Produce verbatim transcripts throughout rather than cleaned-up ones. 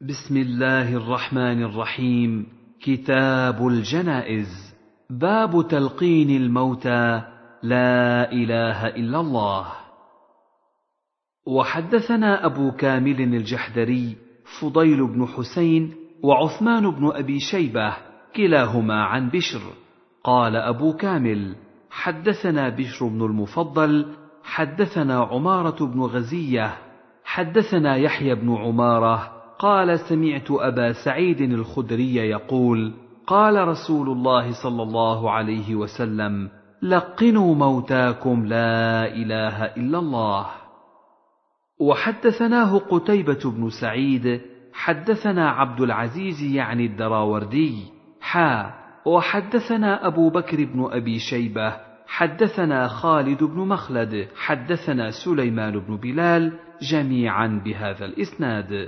بسم الله الرحمن الرحيم. كتاب الجنائز. باب تلقين الموتى لا إله إلا الله. وحدثنا أبو كامل الجحدري فضيل بن حسين وعثمان بن أبي شيبة كلاهما عن بشر. قال أبو كامل: حدثنا بشر بن المفضل حدثنا عمارة بن غزية حدثنا يحيى بن عمارة قال: سمعت أبا سعيد الخدري يقول: قال رسول الله صلى الله عليه وسلم: لقنوا موتاكم لا إله إلا الله. وحدثناه قتيبة بن سعيد حدثنا عبد العزيز يعني الدراوردي حا وحدثنا أبو بكر بن أبي شيبة حدثنا خالد بن مخلد حدثنا سليمان بن بلال جميعا بهذا الإسناد.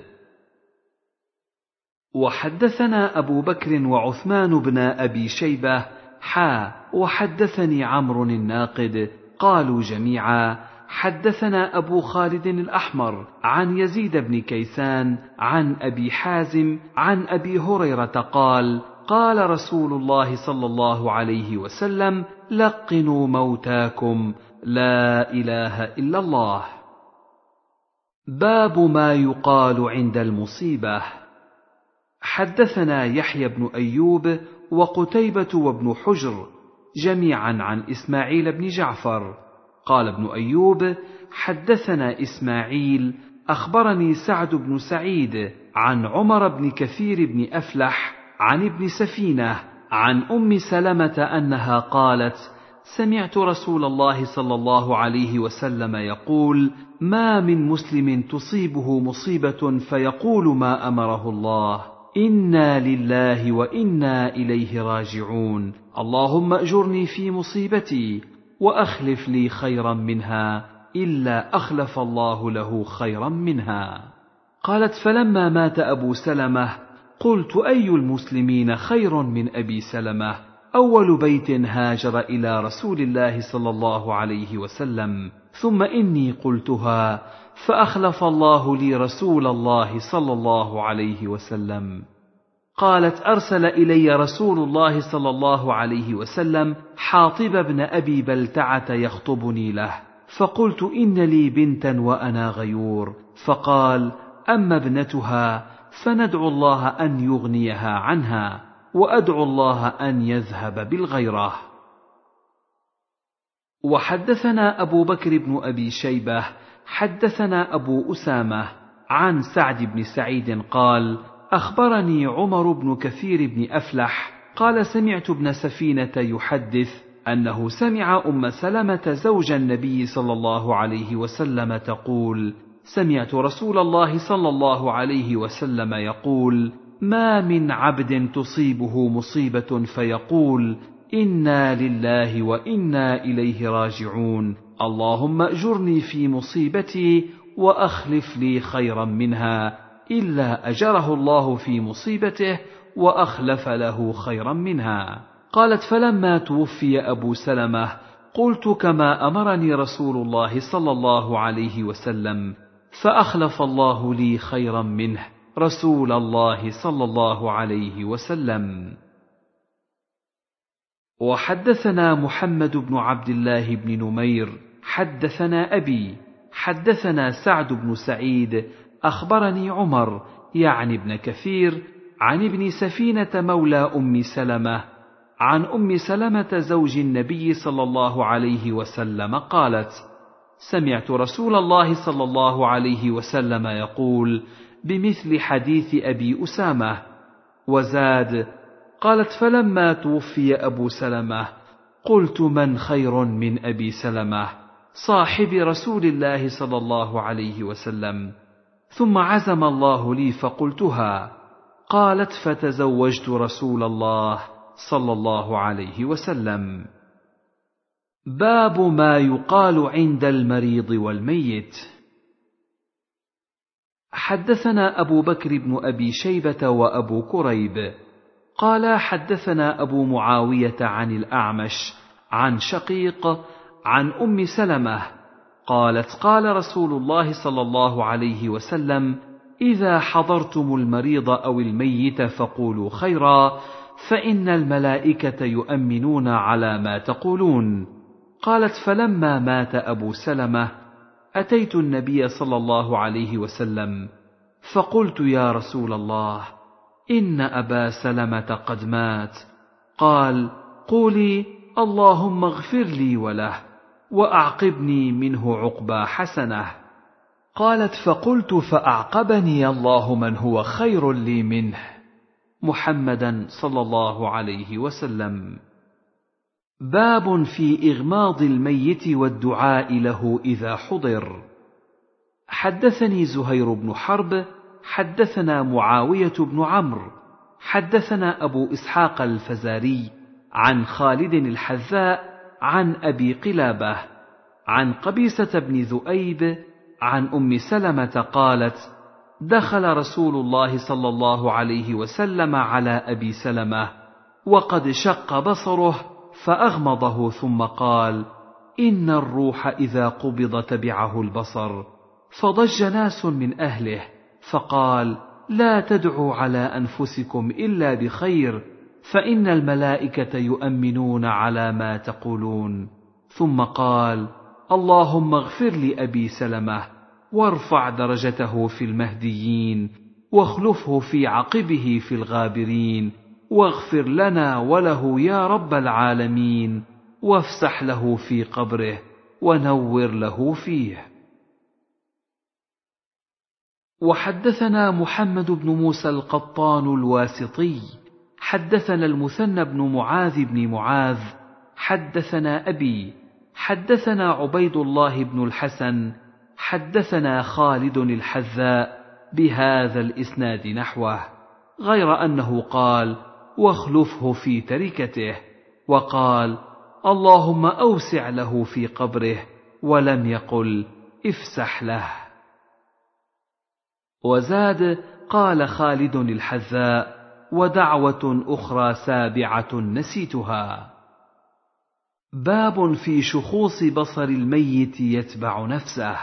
وحدثنا أبو بكر وعثمان بن أبي شيبة حا وحدثني عمرو الناقد قالوا جميعا: حدثنا أبو خالد الأحمر عن يزيد بن كيسان عن أبي حازم عن أبي هريرة قال: قال رسول الله صلى الله عليه وسلم: لقنوا موتاكم لا إله إلا الله. باب ما يقال عند المصيبة. حدثنا يحيى بن أيوب وقتيبة وابن حجر جميعا عن إسماعيل بن جعفر. قال ابن أيوب: حدثنا إسماعيل أخبرني سعد بن سعيد عن عمر بن كثير بن أفلح عن ابن سفينة عن أم سلمة أنها قالت: سمعت رسول الله صلى الله عليه وسلم يقول: ما من مسلم تصيبه مصيبة فيقول ما أمره الله: إنا لله وإنا إليه راجعون، اللهم أجرني في مصيبتي وأخلف لي خيرا منها، إلا أخلف الله له خيرا منها. قالت: فلما مات أبو سلمة قلت: أي المسلمين خير من أبي سلمة؟ أول بيت هاجر إلى رسول الله صلى الله عليه وسلم، ثم إني قلتها فأخلف الله لي رسول الله صلى الله عليه وسلم. قالت: أرسل إلي رسول الله صلى الله عليه وسلم حاطب بن أبي بلتعة يخطبني له، فقلت: إن لي بنتا وأنا غيور، فقال: أما ابنتها فندعو الله أن يغنيها عنها، وأدعو الله أن يذهب بالغيرة. وحدثنا أبو بكر بن أبي شيبة حدثنا أبو أسامة عن سعد بن سعيد قال: أخبرني عمر بن كثير بن أفلح قال: سمعت ابن سفينة يحدث أنه سمع أم سلمة زوج النبي صلى الله عليه وسلم تقول: سمعت رسول الله صلى الله عليه وسلم يقول: ما من عبد تصيبه مصيبة فيقول: إنا لله وإنا إليه راجعون، اللهم أجرني في مصيبتي وأخلف لي خيرا منها، إلا أجره الله في مصيبته وأخلف له خيرا منها. قالت: فلما توفي أبو سلمة قلت كما أمرني رسول الله صلى الله عليه وسلم، فأخلف الله لي خيرا منه رسول الله صلى الله عليه وسلم. وحدثنا محمد بن عبد الله بن نمير حدثنا أبي حدثنا سعد بن سعيد أخبرني عمر يعني ابن كثير عن ابن سفينة مولى أم سلمة عن أم سلمة زوج النبي صلى الله عليه وسلم قالت: سمعت رسول الله صلى الله عليه وسلم يقول بمثل حديث أبي أسامة. وزاد: قالت: فلما توفي أبو سلمة قلت: من خير من أبي سلمة صاحب رسول الله صلى الله عليه وسلم؟ ثم عزم الله لي فقلتها. قالت: فتزوجت رسول الله صلى الله عليه وسلم. باب ما يقال عند المريض والميت. حدثنا أبو بكر بن أبي شيبة وأبو كريب قال: حدثنا أبو معاوية عن الأعمش عن شقيق عن أم سلمة قالت: قال رسول الله صلى الله عليه وسلم: إذا حضرتم المريض أو الميت فقولوا خيرا، فإن الملائكة يؤمنون على ما تقولون. قالت: فلما مات أبو سلمة أتيت النبي صلى الله عليه وسلم فقلت: يا رسول الله، إن أبا سلمة قد مات. قال: قولي: اللهم اغفر لي وله وأعقبني منه عقبى حسنة. قالت: فقلت: فأعقبني الله من هو خير لي منه، محمدا صلى الله عليه وسلم. باب في إغماض الميت والدعاء له إذا حضر. حدثني زهير بن حرب حدثنا معاوية بن عمرو حدثنا أبو إسحاق الفزاري عن خالد الحذاء عن أبي قلابة عن قبيسة بن ذؤيب عن أم سلمة قالت: دخل رسول الله صلى الله عليه وسلم على أبي سلمة وقد شق بصره فأغمضه، ثم قال: إن الروح إذا قبض تبعه البصر. فضج ناس من أهله فقال: لا تدعوا على أنفسكم إلا بخير، فإن الملائكة يؤمنون على ما تقولون. ثم قال: اللهم اغفر لأبي سلمة وارفع درجته في المهديين واخلفه في عقبه في الغابرين، واغفر لنا وله يا رب العالمين، وافسح له في قبره ونور له فيه. وحدثنا محمد بن موسى القطان الواسطي حدثنا المثنى بن معاذ بن معاذ حدثنا أبي حدثنا عبيد الله بن الحسن حدثنا خالد الحذاء بهذا الإسناد نحوه، غير أنه قال: واخلفه في تركته، وقال: اللهم أوسع له في قبره، ولم يقل: افسح له. وزاد: قال خالد الحذاء: ودعوة أخرى سابعة نسيتها. باب في شخوص بصر الميت يتبع نفسه.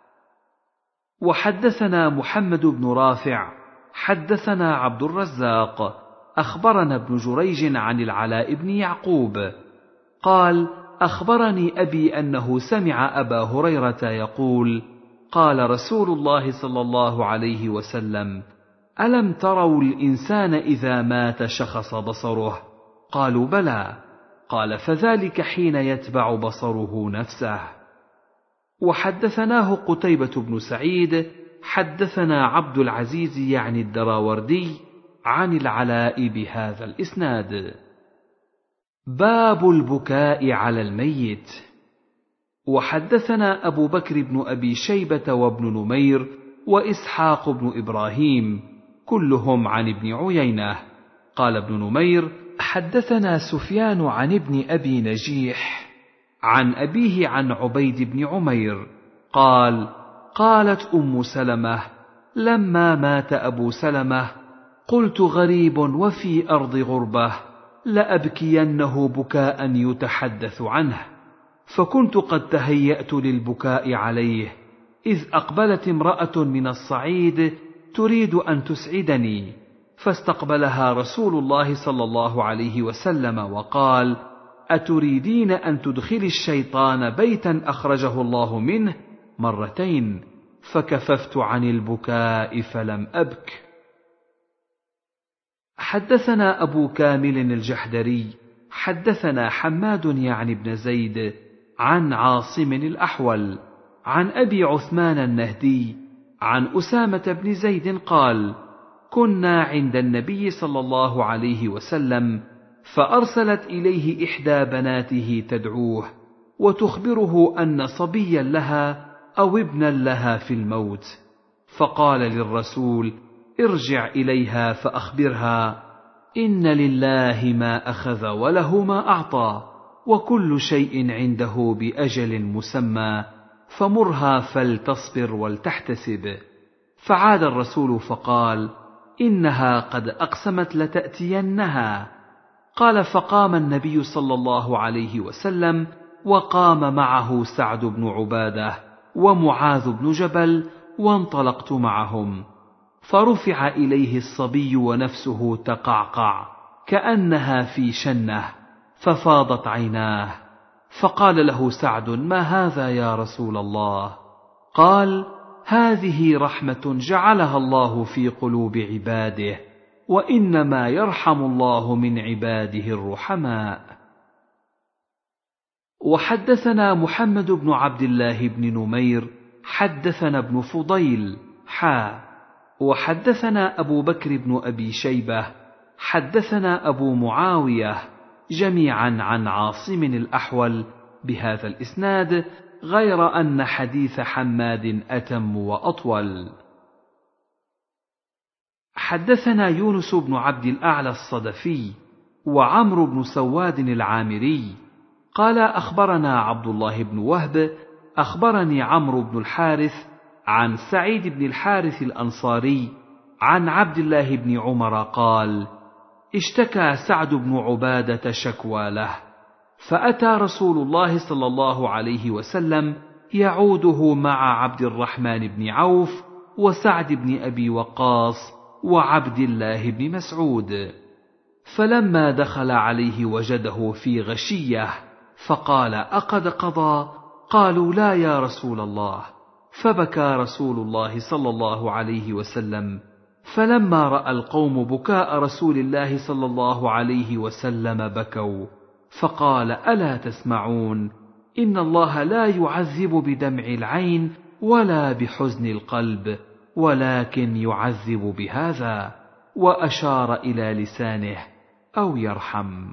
وحدثنا محمد بن رافع حدثنا عبد الرزاق أخبرنا ابن جريج عن العلاء بن يعقوب قال: أخبرني أبي أنه سمع أبا هريرة يقول: قال رسول الله صلى الله عليه وسلم: ألم تروا الإنسان إذا مات شخص بصره؟ قالوا: بلى. قال: فذلك حين يتبع بصره نفسه. وحدثناه قتيبة بن سعيد حدثنا عبد العزيز يعني الدراوردي عن العلاء بهذا الإسناد. باب البكاء على الميت. وحدثنا أبو بكر بن أبي شيبة وابن نمير وإسحاق بن إبراهيم كلهم عن ابن عيينة. قال ابن نمير: حدثنا سفيان عن ابن أبي نجيح عن أبيه عن عبيد بن عمير قال: قالت أم سلمة: لما مات أبو سلمة قلت: غريب وفي أرض غربة، لأبكينه بكاء يتحدث عنه. فكنت قد تهيأت للبكاء عليه، إذ أقبلت امرأة من الصعيد تريد أن تسعدني، فاستقبلها رسول الله صلى الله عليه وسلم وقال: أتريدين أن تدخلي الشيطان بيتا أخرجه الله منه؟ مرتين، فكففت عن البكاء فلم أبك. حدثنا أبو كامل الجحدري حدثنا حماد يعني بن زيد عن عاصم الأحول عن أبي عثمان النهدي عن أسامة بن زيد قال: كنا عند النبي صلى الله عليه وسلم، فأرسلت إليه إحدى بناته تدعوه وتخبره أن صبيا لها أو ابنا لها في الموت، فقال للرسول: ارجع إليها فأخبرها إن لله ما أخذ وله ما أعطى، وكل شيء عنده بأجل مسمى، فمرها فلتصبر ولتحتسب. فعاد الرسول فقال: إنها قد أقسمت لتأتينها. قال: فقام النبي صلى الله عليه وسلم، وقام معه سعد بن عبادة ومعاذ بن جبل، وانطلقت معهم. فرفع إليه الصبي ونفسه تقعقع كأنها في شنة، ففاضت عيناه، فقال له سعد: ما هذا يا رسول الله؟ قال: هذه رحمة جعلها الله في قلوب عباده، وإنما يرحم الله من عباده الرحماء. وحدثنا محمد بن عبد الله بن نمير حدثنا ابن فضيل حا وحدثنا أبو بكر بن أبي شيبة حدثنا أبو معاوية جميعا عن عاصم الأحول بهذا الإسناد، غير أن حديث حماد أتم وأطول. حدثنا يونس بن عبد الأعلى الصدفي وعمرو بن سواد العامري قال أخبرنا عبد الله بن وهب أخبرني عمرو بن الحارث عن سعيد بن الحارث الأنصاري عن عبد الله بن عمر قال: اشتكى سعد بن عبادة شكوى له، فأتى رسول الله صلى الله عليه وسلم يعوده مع عبد الرحمن بن عوف وسعد بن أبي وقاص وعبد الله بن مسعود، فلما دخل عليه وجده في غشية، فقال: أقد قضى؟ قالوا: لا يا رسول الله. فبكى رسول الله صلى الله عليه وسلم، فلما رأى القوم بكاء رسول الله صلى الله عليه وسلم بكوا، فقال: ألا تسمعون؟ إن الله لا يعذب بدمع العين ولا بحزن القلب، ولكن يعذب بهذا، وأشار إلى لسانه، أو يرحم.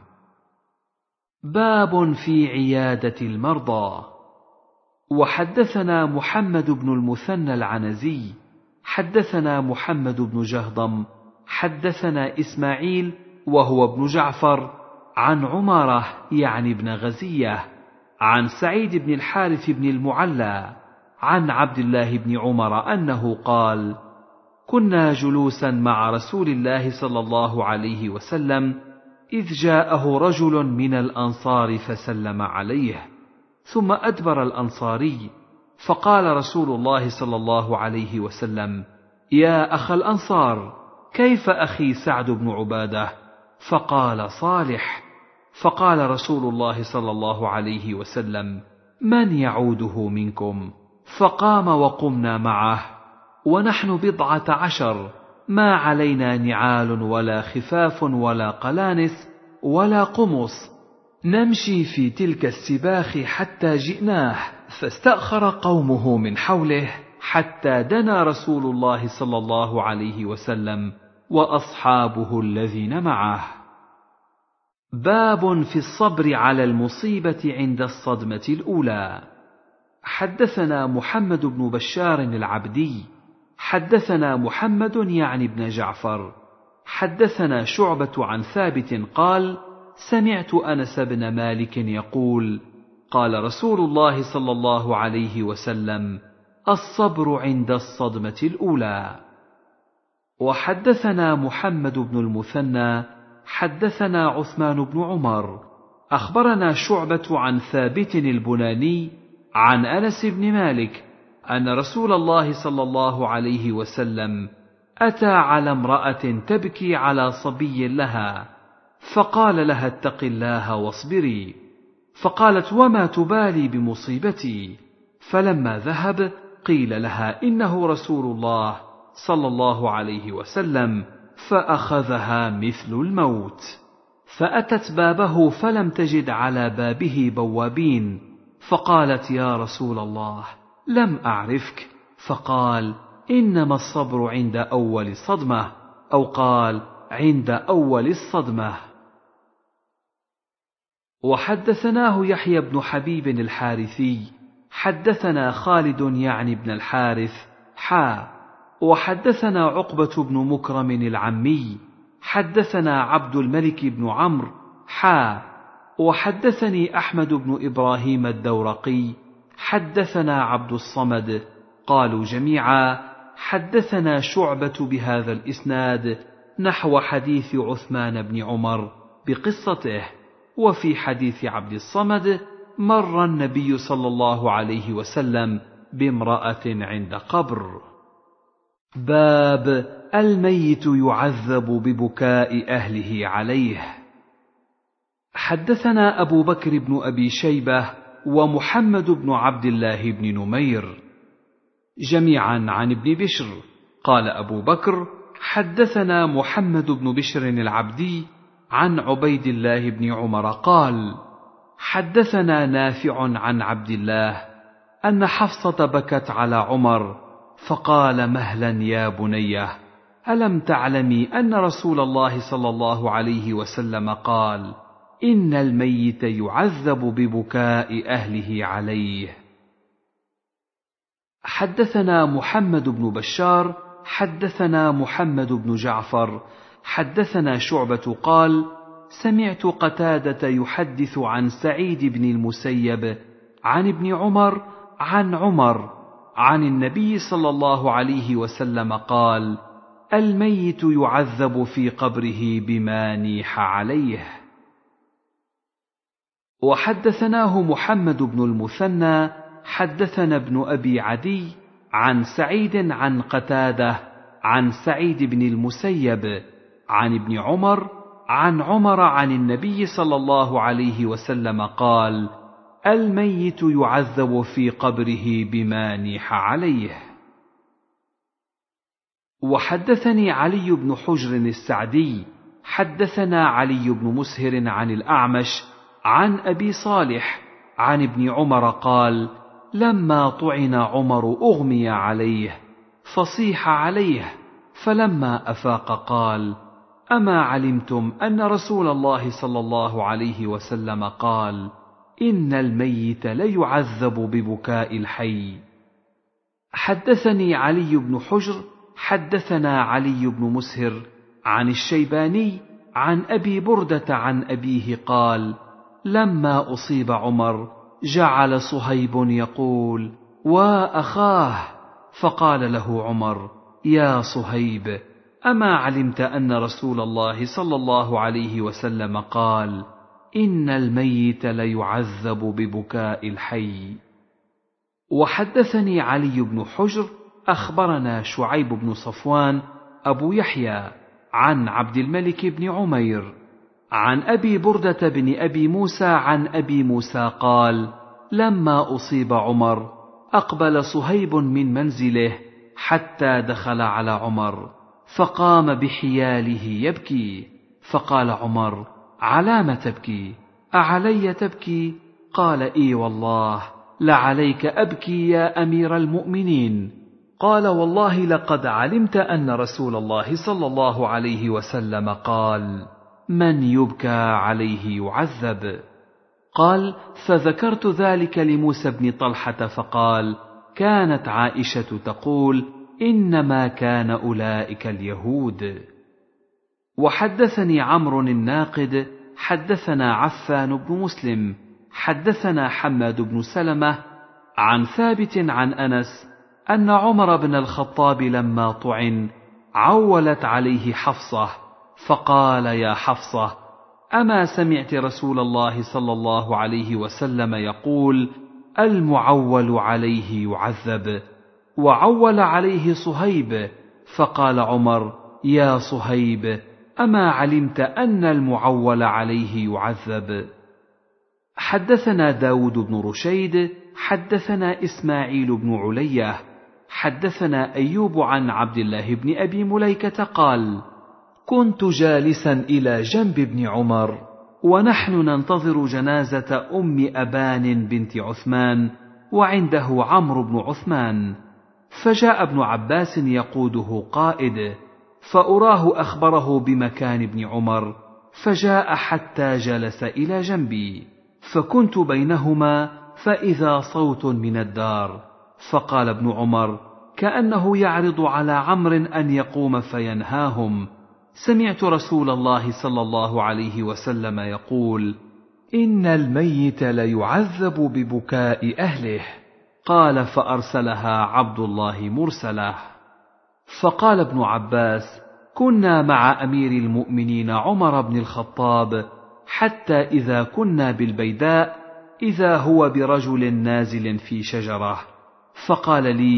باب في عيادة المرضى. وحدثنا محمد بن المثنى العنزي حدثنا محمد بن جهضم حدثنا إسماعيل وهو ابن جعفر عن عمارة يعني ابن غزية عن سعيد بن الحارث بن المعلى عن عبد الله بن عمر أنه قال: كنا جلوسا مع رسول الله صلى الله عليه وسلم إذ جاءه رجل من الأنصار فسلم عليه، ثم أدبر الأنصاري، فقال رسول الله صلى الله عليه وسلم: يا أخ الأنصار، كيف أخي سعد بن عبادة؟ فقال: صالح. فقال رسول الله صلى الله عليه وسلم: من يعوده منكم؟ فقام وقمنا معه، ونحن بضعة عشر، ما علينا نعال ولا خفاف ولا قلانس ولا قمص، نمشي في تلك السباخ حتى جئناه، فاستأخر قومه من حوله حتى دنا رسول الله صلى الله عليه وسلم وأصحابه الذين معه. باب في الصبر على المصيبة عند الصدمة الأولى. حدثنا محمد بن بشار العبدي حدثنا محمد يعني ابن جعفر حدثنا شعبة عن ثابت قال: سمعت أنس بن مالك يقول: قال رسول الله صلى الله عليه وسلم: الصبر عند الصدمة الأولى. وحدثنا محمد بن المثنى حدثنا عثمان بن عمر أخبرنا شعبة عن ثابت البناني عن أنس بن مالك أن رسول الله صلى الله عليه وسلم أتى على امرأة تبكي على صبي لها، فقال لها: اتق الله واصبري. فقالت: وما تبالي بمصيبتي؟ فلما ذهب قيل لها: إنه رسول الله صلى الله عليه وسلم، فأخذها مثل الموت. فأتت بابه فلم تجد على بابه بوابين، فقالت: يا رسول الله، لم أعرفك. فقال: إنما الصبر عند أول صدمة، أو قال: عند أول الصدمة. وحدثناه يحيى بن حبيب الحارثي حدثنا خالد يعني بن الحارث حا وحدثنا عقبة بن مكرم العمي حدثنا عبد الملك بن عمرو حا وحدثني أحمد بن إبراهيم الدورقي حدثنا عبد الصمد قالوا جميعا: حدثنا شعبة بهذا الإسناد نحو حديث عثمان بن عمر بقصته. وفي حديث عبد الصمد مر النبي صلى الله عليه وسلم بامرأة عند قبر. باب الميت يعذب ببكاء أهله عليه. حدثنا أبو بكر بن أبي شيبة ومحمد بن عبد الله بن نمير جميعا عن ابن بشر قال أبو بكر حدثنا محمد بن بشر العبدي عن عبيد الله بن عمر قال حدثنا نافع عن عبد الله أن حفصة بكت على عمر فقال مهلا يا بنيه ألم تعلمي أن رسول الله صلى الله عليه وسلم قال إن الميت يعذب ببكاء أهله عليه. حدثنا محمد بن بشار حدثنا محمد بن جعفر حدثنا شعبة قال سمعت قتادة يحدث عن سعيد بن المسيب عن ابن عمر عن عمر عن النبي صلى الله عليه وسلم قال الميت يعذب في قبره بما نيح عليه. وحدثناه محمد بن المثنى حدثنا ابن أبي عدي عن سعيد عن قتادة عن سعيد بن المسيب عن ابن عمر عن عمر عن النبي صلى الله عليه وسلم قال الميت يعذب في قبره بما نيح عليه. وحدثني علي بن حجر السعدي حدثنا علي بن مسهر عن الأعمش عن أبي صالح عن ابن عمر قال لما طعن عمر أغمي عليه فصيح عليه فلما أفاق قال أما علمتم أن رسول الله صلى الله عليه وسلم قال إن الميت ليعذب ببكاء الحي. حدثني علي بن حجر حدثنا علي بن مسهر عن الشيباني عن أبي بردة عن أبيه قال لما أصيب عمر جعل صهيب يقول وأخاه فقال له عمر يا صهيب أما علمت أن رسول الله صلى الله عليه وسلم قال إن الميت ليعذب ببكاء الحي. وحدثني علي بن حجر أخبرنا شعيب بن صفوان أبو يحيى عن عبد الملك بن عمير عن أبي بردة بن أبي موسى عن أبي موسى قال لما أصيب عمر أقبل صهيب من منزله حتى دخل على عمر فقام بحياله يبكي فقال عمر علام تبكي أعلي تبكي؟ قال إي والله لعليك أبكي يا أمير المؤمنين. قال والله لقد علمت أن رسول الله صلى الله عليه وسلم قال من يبكى عليه يعذب. قال فذكرت ذلك لموسى بن طلحة فقال كانت عائشة تقول إنما كان أولئك اليهود. وحدثني عمرو الناقد حدثنا عفان بن مسلم حدثنا حماد بن سلمة عن ثابت عن أنس أن عمر بن الخطاب لما طعن عولت عليه حفصة فقال يا حفصة أما سمعت رسول الله صلى الله عليه وسلم يقول المعول عليه يعذب؟ وعول عليه صهيب فقال عمر يا صهيب أما علمت أن المعول عليه يعذب؟ حدثنا داود بن رشيد حدثنا إسماعيل بن علية حدثنا أيوب عن عبد الله بن أبي مليكة قال كنت جالسا إلى جنب ابن عمر ونحن ننتظر جنازة أم أبان بنت عثمان وعنده عمرو بن عثمان، فجاء ابن عباس يقوده قائد، فأراه أخبره بمكان ابن عمر، فجاء حتى جلس إلى جنبي، فكنت بينهما فإذا صوت من الدار، فقال ابن عمر كأنه يعرض على عمرو أن يقوم فينهاهم: سمعت رسول الله صلى الله عليه وسلم يقول: إن الميت ليعذب ببكاء أهله. قال: فأرسلها عبد الله مرسله. فقال ابن عباس: كنا مع أمير المؤمنين عمر بن الخطاب حتى إذا كنا بالبيداء إذا هو برجل نازل في شجرة، فقال لي: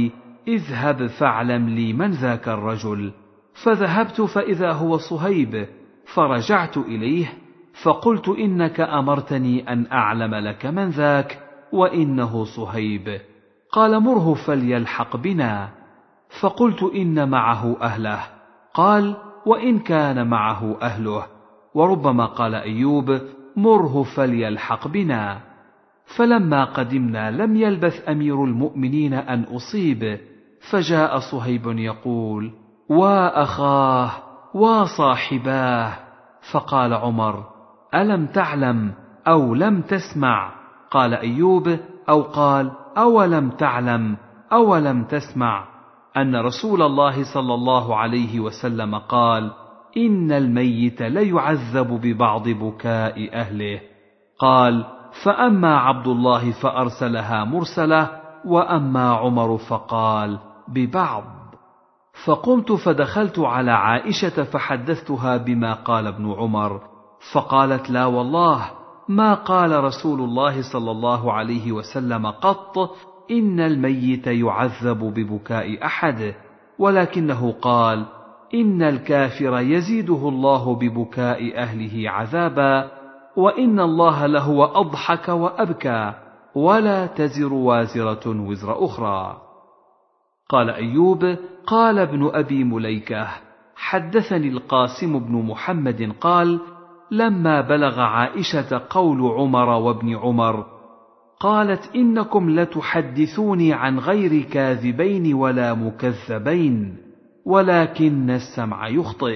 اذهب فاعلم لي من ذاك الرجل. فذهبت فإذا هو صهيب، فرجعت إليه فقلت إنك أمرتني أن أعلم لك من ذاك، وإنه صهيب. قال مره فليلحق بنا. فقلت إن معه أهله. قال وإن كان معه أهله. وربما قال أيوب مره فليلحق بنا. فلما قدمنا لم يلبث أمير المؤمنين أن أصيب، فجاء صهيب يقول وأخاه وصاحباه. فقال عمر ألم تعلم أو لم تسمع؟ قال أيوب أو قال أولم تعلم أولم تسمع أن رسول الله صلى الله عليه وسلم قال إن الميت ليعذب ببعض بكاء أهله. قال فأما عبد الله فأرسلها مرسلة، وأما عمر فقال ببعض. فقمت فدخلت على عائشة فحدثتها بما قال ابن عمر، فقالت لا والله ما قال رسول الله صلى الله عليه وسلم قط إن الميت يعذب ببكاء أحد، ولكنه قال إن الكافر يزيده الله ببكاء أهله عذابا، وإن الله لهو أضحك وأبكى، ولا تزر وازرة وزر أخرى. قال أيوب قال ابن أبي مليكة حدثني القاسم بن محمد قال لما بلغ عائشة قول عمر وابن عمر قالت إنكم لتحدثوني عن غير كاذبين ولا مكذبين، ولكن السمع يخطئ.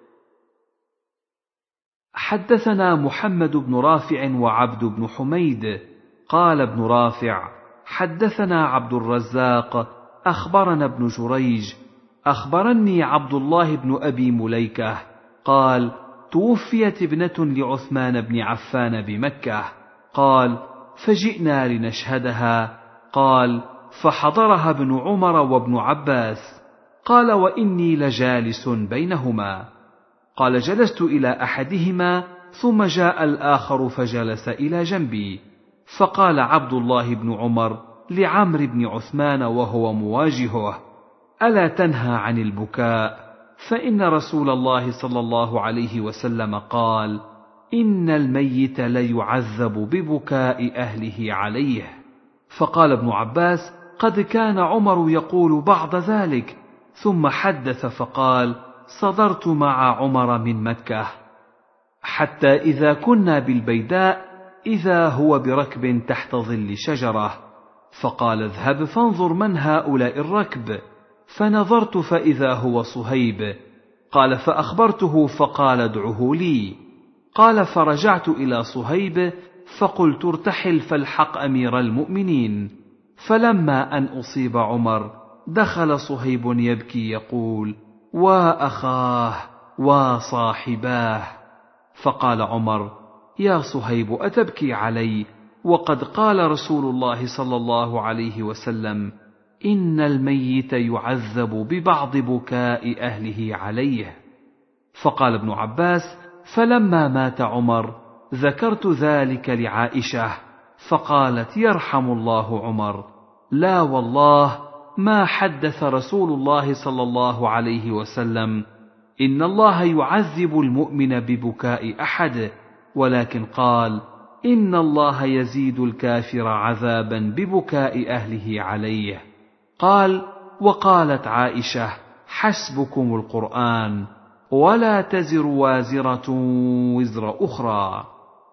حدثنا محمد بن رافع وعبد بن حميد قال ابن رافع حدثنا عبد الرزاق أخبرنا ابن جريج أخبرني عبد الله بن أبي مليكة قال توفيت ابنة لعثمان بن عفان بمكة. قال فجئنا لنشهدها. قال فحضرها ابن عمر وابن عباس. قال وإني لجالس بينهما. قال جلست إلى أحدهما ثم جاء الآخر فجلس إلى جنبي. فقال عبد الله بن عمر لعمرو بن عثمان وهو مواجهه ألا تنهى عن البكاء؟ فإن رسول الله صلى الله عليه وسلم قال إن الميت ليعذب ببكاء أهله عليه. فقال ابن عباس قد كان عمر يقول بعض ذلك، ثم حدث فقال صدرت مع عمر من مكة حتى إذا كنا بالبيداء إذا هو بركب تحت ظل شجرة، فقال اذهب فانظر من هؤلاء الركب. فنظرت فإذا هو صهيب. قال فأخبرته فقال ادعه لي. قال فرجعت إلى صهيب فقلت ارتحل فالحق أمير المؤمنين. فلما أن أصيب عمر دخل صهيب يبكي يقول وأخاه وصاحباه. فقال عمر يا صهيب أتبكي علي وقد قال رسول الله صلى الله عليه وسلم إن الميت يعذب ببعض بكاء أهله عليه. فقال ابن عباس فلما مات عمر ذكرت ذلك لعائشة فقالت يرحم الله عمر، لا والله ما حدث رسول الله صلى الله عليه وسلم إن الله يعذب المؤمن ببكاء أحد، ولكن قال إن الله يزيد الكافر عذابا ببكاء أهله عليه. قال وقالت عائشة حسبكم القرآن ولا تزر وازرة وزر أخرى.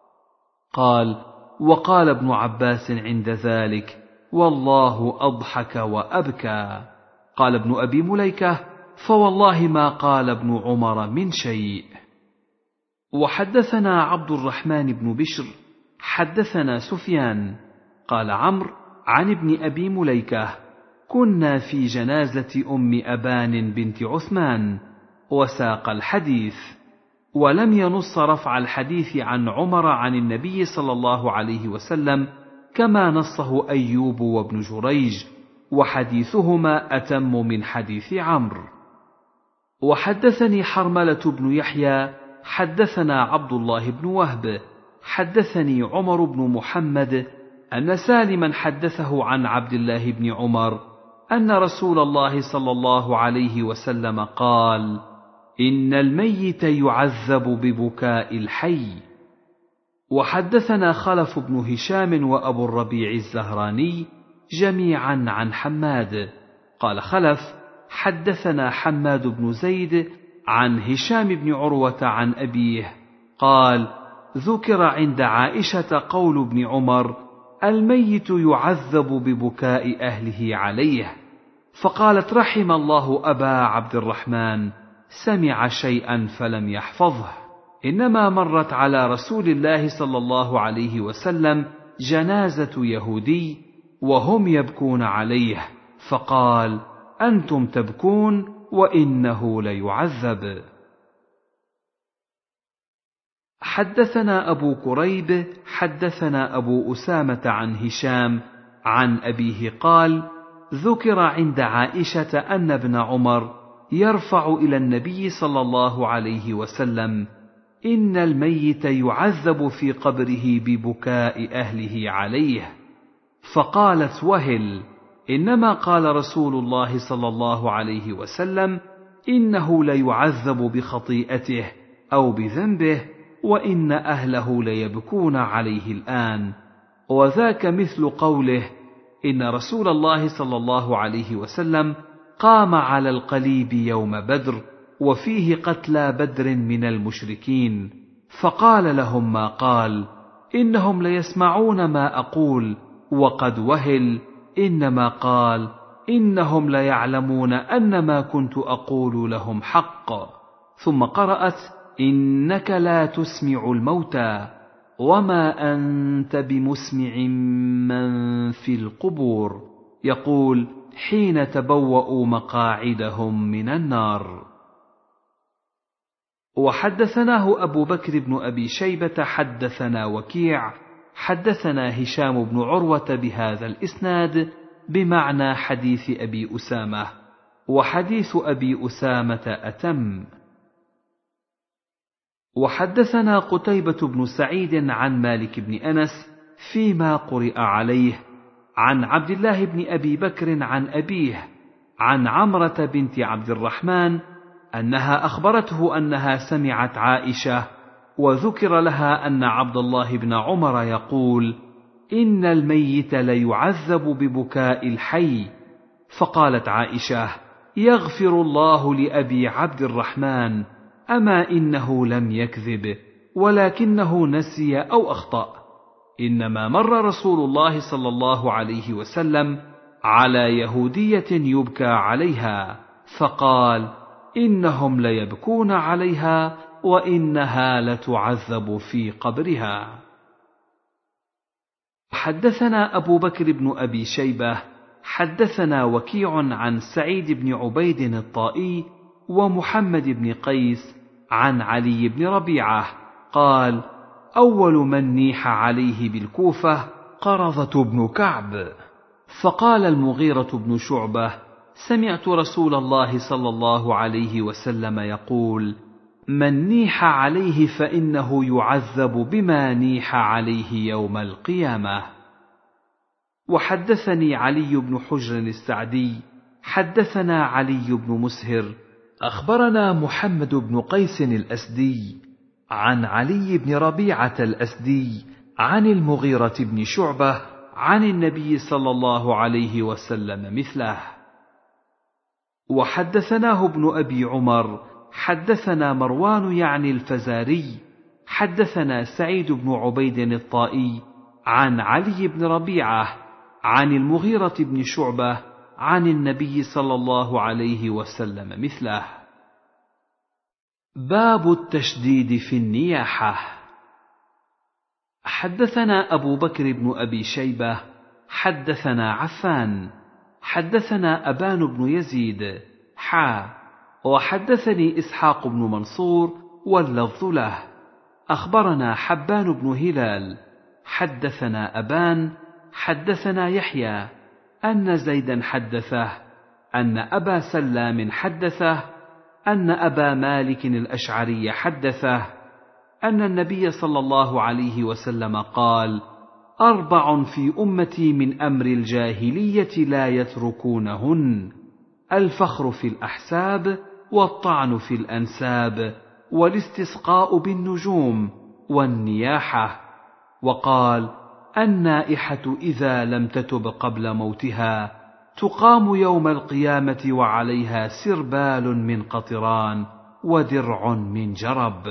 قال وقال ابن عباس عند ذلك والله أضحك وأبكى. قال ابن أبي مليكة فوالله ما قال ابن عمر من شيء. وحدثنا عبد الرحمن بن بشر حدثنا سفيان قال عمرو عن ابن أبي مليكة كنا في جنازة أم أبان بنت عثمان، وساق الحديث ولم ينص رفع الحديث عن عمر عن النبي صلى الله عليه وسلم كما نصه أيوب وابن جريج، وحديثهما أتم من حديث عمرو. وحدثني حرملة بن يحيى حدثنا عبد الله بن وهب حدثني عمر بن محمد أن سالما حدثه عن عبد الله بن عمر أن رسول الله صلى الله عليه وسلم قال: إن الميت يعذب ببكاء الحي. وحدثنا خلف بن هشام وأبو الربيع الزهراني جميعا عن حماد قال خلف: حدثنا حماد بن زيد عن هشام بن عروة عن أبيه قال: ذكر عند عائشة قول ابن عمر: الميت يعذب ببكاء أهله عليه، فقالت: رحم الله أبا عبد الرحمن، سمع شيئا فلم يحفظه، إنما مرت على رسول الله صلى الله عليه وسلم جنازة يهودي وهم يبكون عليه، فقال: أنتم تبكون وإنه ليعذب. حدثنا أبو كريب حدثنا أبو أسامة عن هشام عن أبيه قال: ذكر عند عائشة أن ابن عمر يرفع إلى النبي صلى الله عليه وسلم: إن الميت يعذب في قبره ببكاء أهله عليه، فقالت وهل: إنما قال رسول الله صلى الله عليه وسلم: إنه ليعذب بخطيئته أو بذنبه، وإن أهله ليبكون عليه الآن. وذاك مثل قوله: إن رسول الله صلى الله عليه وسلم قام على القليب يوم بدر وفيه قتلى بدر من المشركين، فقال لهم ما قال: إنهم ليسمعون ما أقول، وقد وهل، إنما قال: إنهم ليعلمون أن ما كنت أقول لهم حق. ثم قرأت: إنك لا تسمع الموتى وما أنت بمسمع من في القبور، يقول حين تبوأوا مقاعدهم من النار. وحدثناه أبو بكر بن أبي شيبة حدثنا وكيع حدثنا هشام بن عروة بهذا الإسناد بمعنى حديث أبي أسامة، وحديث أبي أسامة أتم. وحدثنا قتيبة بن سعيد عن مالك بن أنس فيما قرئ عليه عن عبد الله بن أبي بكر عن أبيه عن عمرة بنت عبد الرحمن أنها أخبرته أنها سمعت عائشة وذكر لها أن عبد الله بن عمر يقول: إن الميت ليعذب ببكاء الحي، فقالت عائشة: يغفر الله لأبي عبد الرحمن، أما إنه لم يكذب ولكنه نسي أو أخطأ، إنما مر رسول الله صلى الله عليه وسلم على يهودية يبكى عليها، فقال: إنهم ليبكون عليها وإنها لتعذب في قبرها. حدثنا أبو بكر بن أبي شيبة حدثنا وكيع عن سعيد بن عبيد الطائي ومحمد بن قيس عن علي بن ربيعة قال: أول من نيح عليه بالكوفة قرظة بن كعب، فقال المغيرة بن شعبة: سمعت رسول الله صلى الله عليه وسلم يقول: من نيح عليه فإنه يعذب بما نيح عليه يوم القيامة. وحدثني علي بن حجر السعدي حدثنا علي بن مسهر أخبرنا محمد بن قيس الأسدي عن علي بن ربيعة الأسدي عن المغيرة بن شعبة عن النبي صلى الله عليه وسلم مثله. وحدثناه ابن أبي عمر حدثنا مروان يعني الفزاري حدثنا سعيد بن عبيد الطائي عن علي بن ربيعة عن المغيرة بن شعبة عن النبي صلى الله عليه وسلم مثله. باب التشديد في النياحة. حدثنا أبو بكر بن أبي شيبة حدثنا عفان حدثنا أبان بن يزيد حا وحدثني إسحاق بن منصور واللفظ له أخبرنا حبان بن هلال حدثنا أبان حدثنا يحيى أن زيدا حدثه أن أبا سلام حدثه أن أبا مالك الأشعري حدثه أن النبي صلى الله عليه وسلم قال: أربع في أمتي من أمر الجاهلية لا يتركونهن: الفخر في الأحساب، والطعن في الأنساب، والاستسقاء بالنجوم، والنياحة. وقال: النائحة إذا لم تتب قبل موتها تقام يوم القيامة وعليها سربال من قطران ودرع من جرب.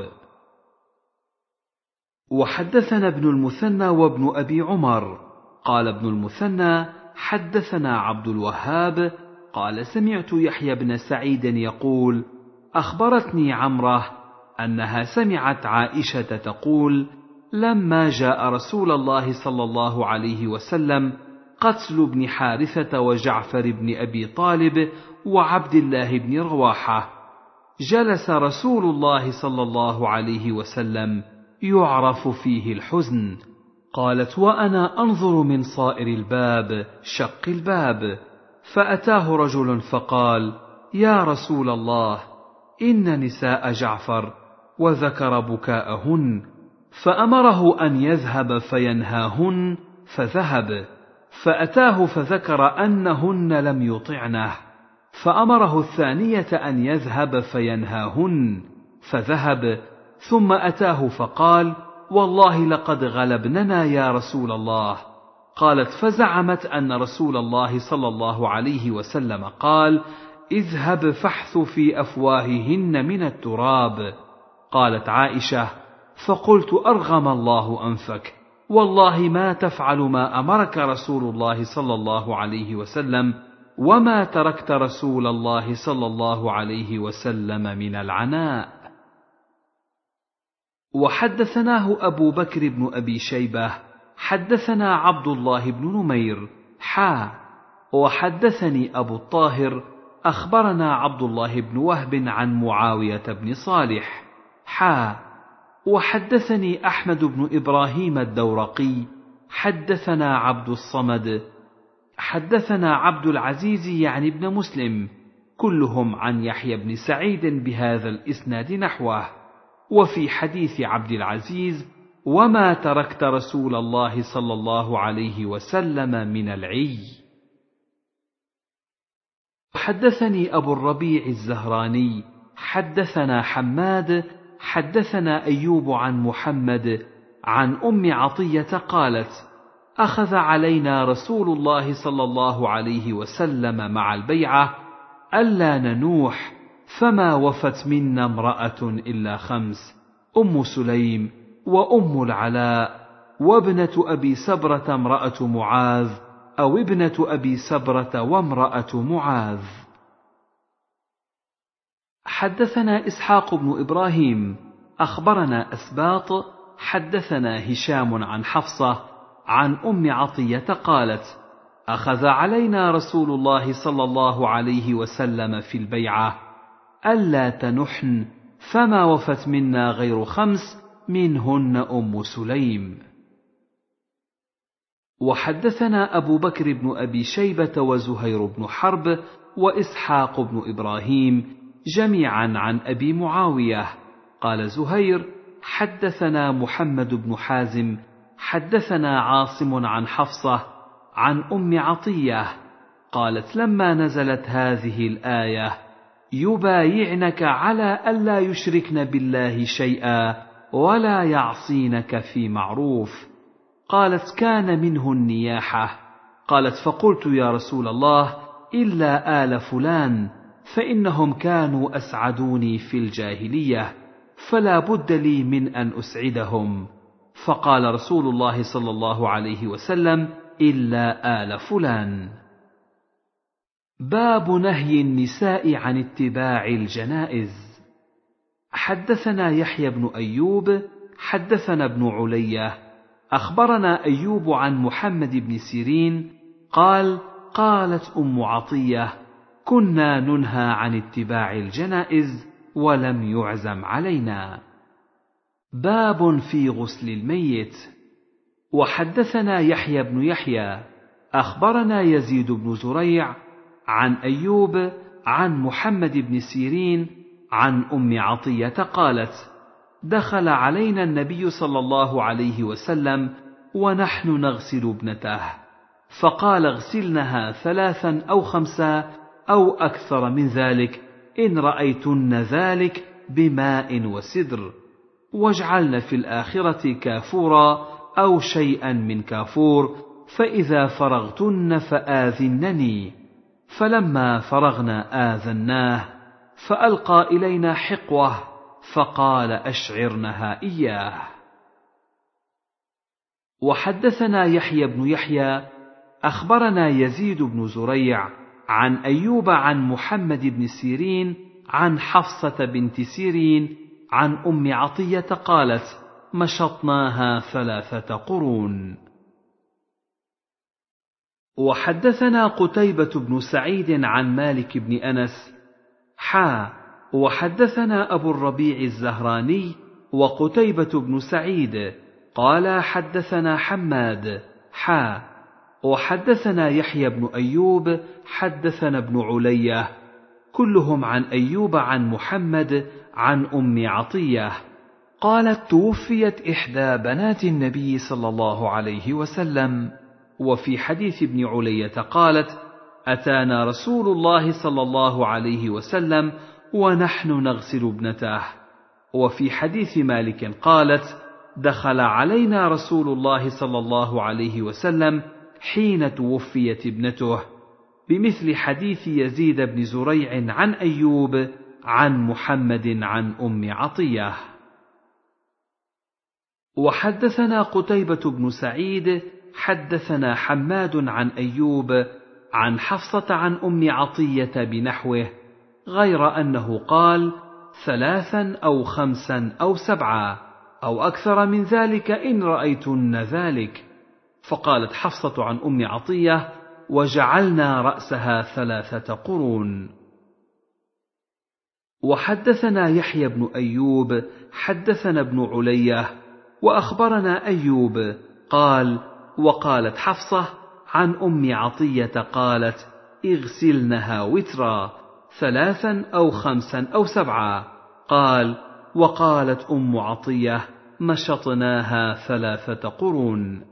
وحدثنا ابن المثنى وابن أبي عمر قال ابن المثنى: حدثنا عبد الوهاب قال: سمعت يحيى بن سعيد يقول: أخبرتني عمرة أنها سمعت عائشة تقول: لما جاء رسول الله صلى الله عليه وسلم قتل ابن حارثة وجعفر بن أبي طالب وعبد الله بن رواحة، جلس رسول الله صلى الله عليه وسلم يعرف فيه الحزن. قالت: وأنا أنظر من صائر الباب شق الباب، فأتاه رجل فقال: يا رسول الله، إن نساء جعفر، وذكر بكاءهن، فأمره أن يذهب فينهاهن، فذهب. فأتاه فذكر أنهن لم يطعنه، فأمره الثانية أن يذهب فينهاهن، فذهب. ثم أتاه فقال: والله لقد غلبننا يا رسول الله. قالت: فزعمت أن رسول الله صلى الله عليه وسلم قال: اذهب فاحث في أفواههن من التراب. قالت عائشة: فقلت: أرغم الله أنفك، والله ما تفعل ما أمرك رسول الله صلى الله عليه وسلم، وما تركت رسول الله صلى الله عليه وسلم من العناء. وحدثناه أبو بكر بن أبي شيبة حدثنا عبد الله بن نمير حا وحدثني أبو الطاهر أخبرنا عبد الله بن وهب عن معاوية بن صالح حا وحدثني أحمد بن إبراهيم الدورقي حدثنا عبد الصمد حدثنا عبد العزيز يعني ابن مسلم، كلهم عن يحيى بن سعيد بهذا الإسناد نحوه. وفي حديث عبد العزيز: وما تركت رسول الله صلى الله عليه وسلم من العي. حدثني أبو الربيع الزهراني حدثنا حماد حدثنا أيوب عن محمد عن أم عطية قالت: أخذ علينا رسول الله صلى الله عليه وسلم مع البيعة ألا ننوح، فما وفت منا امرأة إلا خمس: أم سليم، وأم العلاء، وابنة أبي سبرة امرأة معاذ، أو ابنة أبي سبرة وامرأة معاذ. حدثنا إسحاق بن إبراهيم أخبرنا أسباط حدثنا هشام عن حفصة عن أم عطية قالت: أخذ علينا رسول الله صلى الله عليه وسلم في البيعة ألا تنحن، فما وفت منا غير خمس، منهن أم سليم. وحدثنا أبو بكر بن أبي شيبة وزهير بن حرب وإسحاق بن إبراهيم جميعا عن أبي معاوية قال زهير: حدثنا محمد بن حازم حدثنا عاصم عن حفصة عن أم عطية قالت: لما نزلت هذه الآية: يبايعنك على ألا يشركن بالله شيئا ولا يعصينك في معروف، قالت: كان منه النياحة. قالت: فقلت: يا رسول الله، إلا آل فلان، فإنهم كانوا أسعدوني في الجاهلية، فلا بد لي من أن أسعدهم. فقال رسول الله صلى الله عليه وسلم: إلا آل فلان. باب نهي النساء عن اتباع الجنائز. حدثنا يحيى بن أيوب حدثنا ابن علية أخبرنا أيوب عن محمد بن سيرين قال: قالت أم عطية: كنا ننهى عن اتباع الجنائز ولم يعزم علينا. باب في غسل الميت. وحدثنا يحيى بن يحيى أخبرنا يزيد بن زريع عن أيوب عن محمد بن سيرين عن أم عطية قالت: دخل علينا النبي صلى الله عليه وسلم ونحن نغسل ابنته، فقال اغسلنها ثلاثا أو خمسا أو أكثر من ذلك إن رأيتن ذلك بماء وسدر، واجعلن في الآخرة كافورا أو شيئا من كافور، فإذا فرغتن فآذنني. فلما فرغنا آذناه، فألقى إلينا حقوة فقال أشعرنها إياه. وحدثنا يحيى بن يحيى أخبرنا يزيد بن زريع عن أيوب عن محمد بن سيرين عن حفصة بنت سيرين عن أم عطية قالت: مشطناها ثلاثة قرون. وحدثنا قتيبة بن سعيد عن مالك بن أنس حا وحدثنا أبو الربيع الزهراني وقتيبة بن سعيد قال حدثنا حماد حا وحدثنا يحيى بن أيوب حدثنا ابن علية كلهم عن أيوب عن محمد عن أم عطية قالت: توفيت إحدى بنات النبي صلى الله عليه وسلم. وفي حديث ابن علية قالت: أتانا رسول الله صلى الله عليه وسلم ونحن نغسل ابنته. وفي حديث مالك قالت: دخل علينا رسول الله صلى الله عليه وسلم حين توفيت ابنته، بمثل حديث يزيد بن زريع عن أيوب عن محمد عن أم عطية. وحدثنا قتيبة بن سعيد حدثنا حماد عن أيوب عن حفصة عن أم عطية بنحوه، غير أنه قال: ثلاثا أو خمسا أو سبعا أو أكثر من ذلك إن رأيتن ذلك. فقالت حفصة عن أم عطية: وجعلنا رأسها ثلاثة قرون. وحدثنا يحيى بن أيوب حدثنا ابن علية وأخبرنا أيوب قال: وقالت حفصة عن أم عطية قالت: اغسلنها وترا ثلاثا أو خمسا أو سبعا. قال: وقالت أم عطية: مشطناها ثلاثة قرون.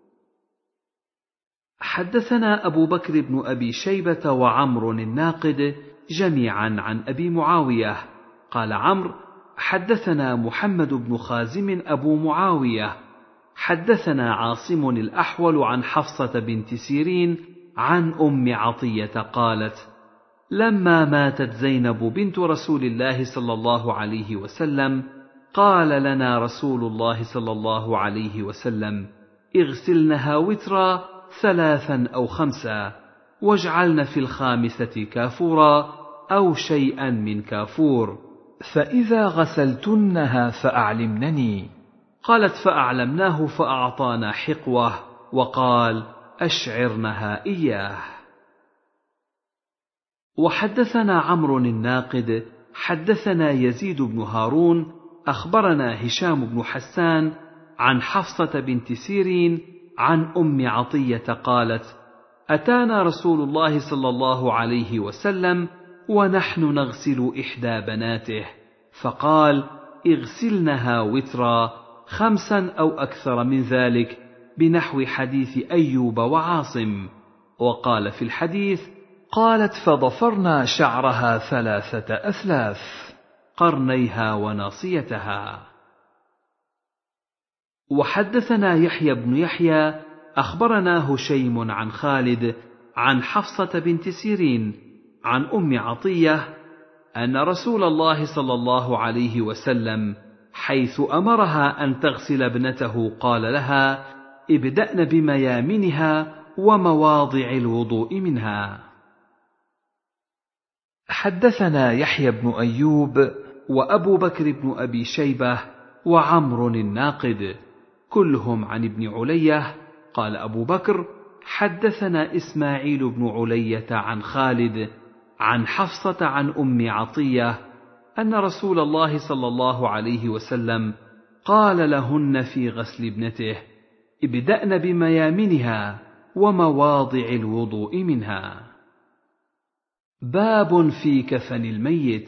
حدثنا أبو بكر بن أبي شيبة وعمر الناقد جميعا عن أبي معاوية قال عمرو: حدثنا محمد بن خازم أبو معاوية حدثنا عاصم الأحول عن حفصة بنت سيرين عن أم عطية قالت: لما ماتت زينب بنت رسول الله صلى الله عليه وسلم قال لنا رسول الله صلى الله عليه وسلم: اغسلنها وترا ثلاثا أو خمسا، واجعلن في الخامسة كافورا أو شيئا من كافور، فإذا غسلتنها فأعلمنني. قالت: فأعلمناه فأعطانا حقوة وقال: أشعرنها إياه. وحدثنا عمرو الناقد حدثنا يزيد بن هارون أخبرنا هشام بن حسان عن حفصة بنت سيرين عن أم عطية قالت: أتانا رسول الله صلى الله عليه وسلم ونحن نغسل إحدى بناته، فقال: اغسلنها وترا خمسا أو أكثر من ذلك، بنحو حديث أيوب وعاصم. وقال في الحديث: قالت: فضفرنا شعرها ثلاثة أثلاث، قرنيها وناصيتها. وحدثنا يحيى بن يحيى أخبرنا هشيم عن خالد عن حفصة بنت سيرين عن أم عطية أن رسول الله صلى الله عليه وسلم حيث أمرها أن تغسل ابنته قال لها: ابدأن بميامنها ومواضع الوضوء منها. حدثنا يحيى بن أيوب وأبو بكر بن أبي شيبة وعمر الناقد كلهم عن ابن علية قال أبو بكر: حدثنا إسماعيل بن علية عن خالد عن حفصة عن أم عطية أن رسول الله صلى الله عليه وسلم قال لهن في غسل ابنته: ابدأن بميامنها ومواضع الوضوء منها. باب في كفن الميت.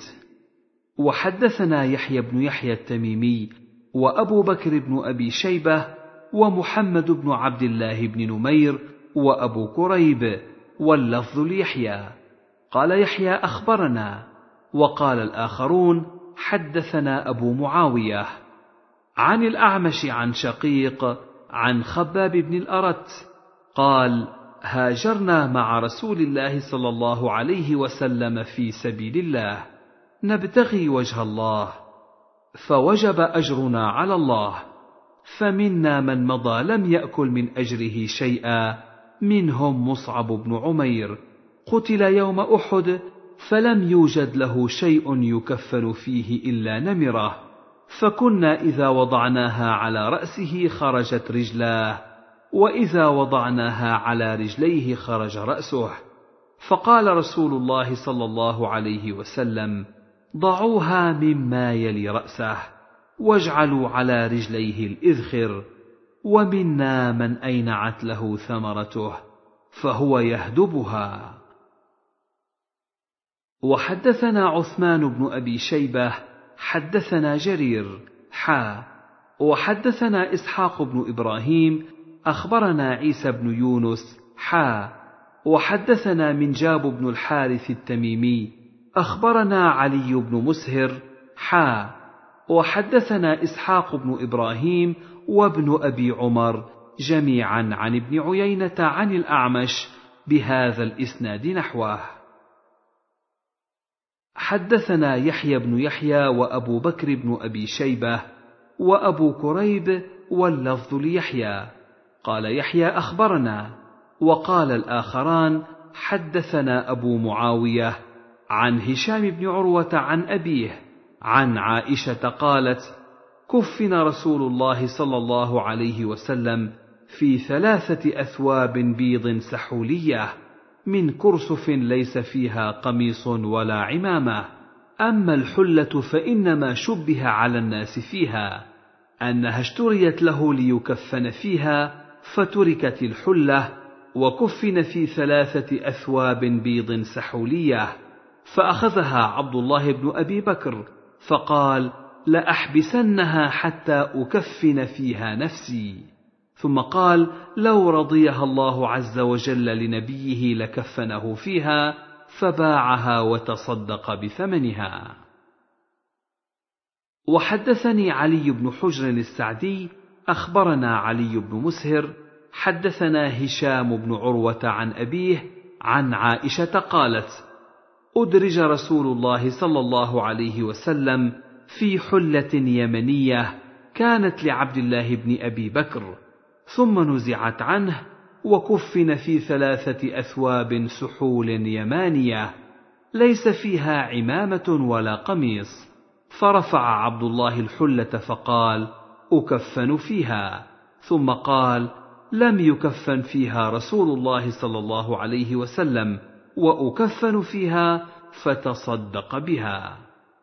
وحدثنا يحيى بن يحيى التميمي وأبو بكر بن أبي شيبة ومحمد بن عبد الله بن نمير وأبو كريب، واللفظ ليحيى. قال يحيى أخبرنا، وقال الآخرون حدثنا أبو معاوية. عن الأعمش عن شقيق عن خباب بن الأرت قال: هاجرنا مع رسول الله صلى الله عليه وسلم في سبيل الله نبتغي وجه الله، فوجب أجرنا على الله، فمنا من مضى لم يأكل من أجره شيئا، منهم مصعب بن عمير قتل يوم أحد فلم يوجد له شيء يكفن فيه إلا نمرة، فكنا إذا وضعناها على رأسه خرجت رجلاه، وإذا وضعناها على رجليه خرج رأسه. فقال رسول الله صلى الله عليه وسلم: ضعوها مما يلي رأسه، واجعلوا على رجليه الإذخر. ومنا من أينعت له ثمرته فهو يهدبها. وحدثنا عثمان بن أبي شيبة حدثنا جرير حا وحدثنا إسحاق بن إبراهيم أخبرنا عيسى بن يونس حا وحدثنا منجاب بن الحارث التميمي أخبرنا علي بن مسهر حا وحدثنا إسحاق بن إبراهيم وابن أبي عمر جميعا عن ابن عيينة عن الأعمش بهذا الإسناد نحوه. حدثنا يحيى بن يحيى وأبو بكر بن أبي شيبة وأبو كريب، واللفظ ليحيى. قال يحيى أخبرنا، وقال الآخران حدثنا أبو معاوية عن هشام بن عروة عن أبيه عن عائشة قالت: كفن رسول الله صلى الله عليه وسلم في ثلاثة أثواب بيض سحولية من كرسف ليس فيها قميص ولا عمامة. أما الحلة فإنما شبه على الناس فيها أنها اشتريت له ليكفن فيها، فتركت الحلة وكفن في ثلاثة أثواب بيض سحولية. فأخذها عبد الله بن أبي بكر فقال: لأحبسنها حتى أكفن فيها نفسي. ثم قال: لو رضيها الله عز وجل لنبيه لكفنه فيها، فباعها وتصدق بثمنها. وحدثني علي بن حجر السعدي أخبرنا علي بن مسهر حدثنا هشام بن عروة عن أبيه عن عائشة قالت: أدرج رسول الله صلى الله عليه وسلم في حلة يمنية كانت لعبد الله بن أبي بكر، ثم نزعت عنه وكفن في ثلاثة أثواب سحول يمانية ليس فيها عمامة ولا قميص. فرفع عبد الله الحلة فقال: أكفن فيها. ثم قال: لم يكفن فيها رسول الله صلى الله عليه وسلم، وأكفن فيها، فتصدق بها.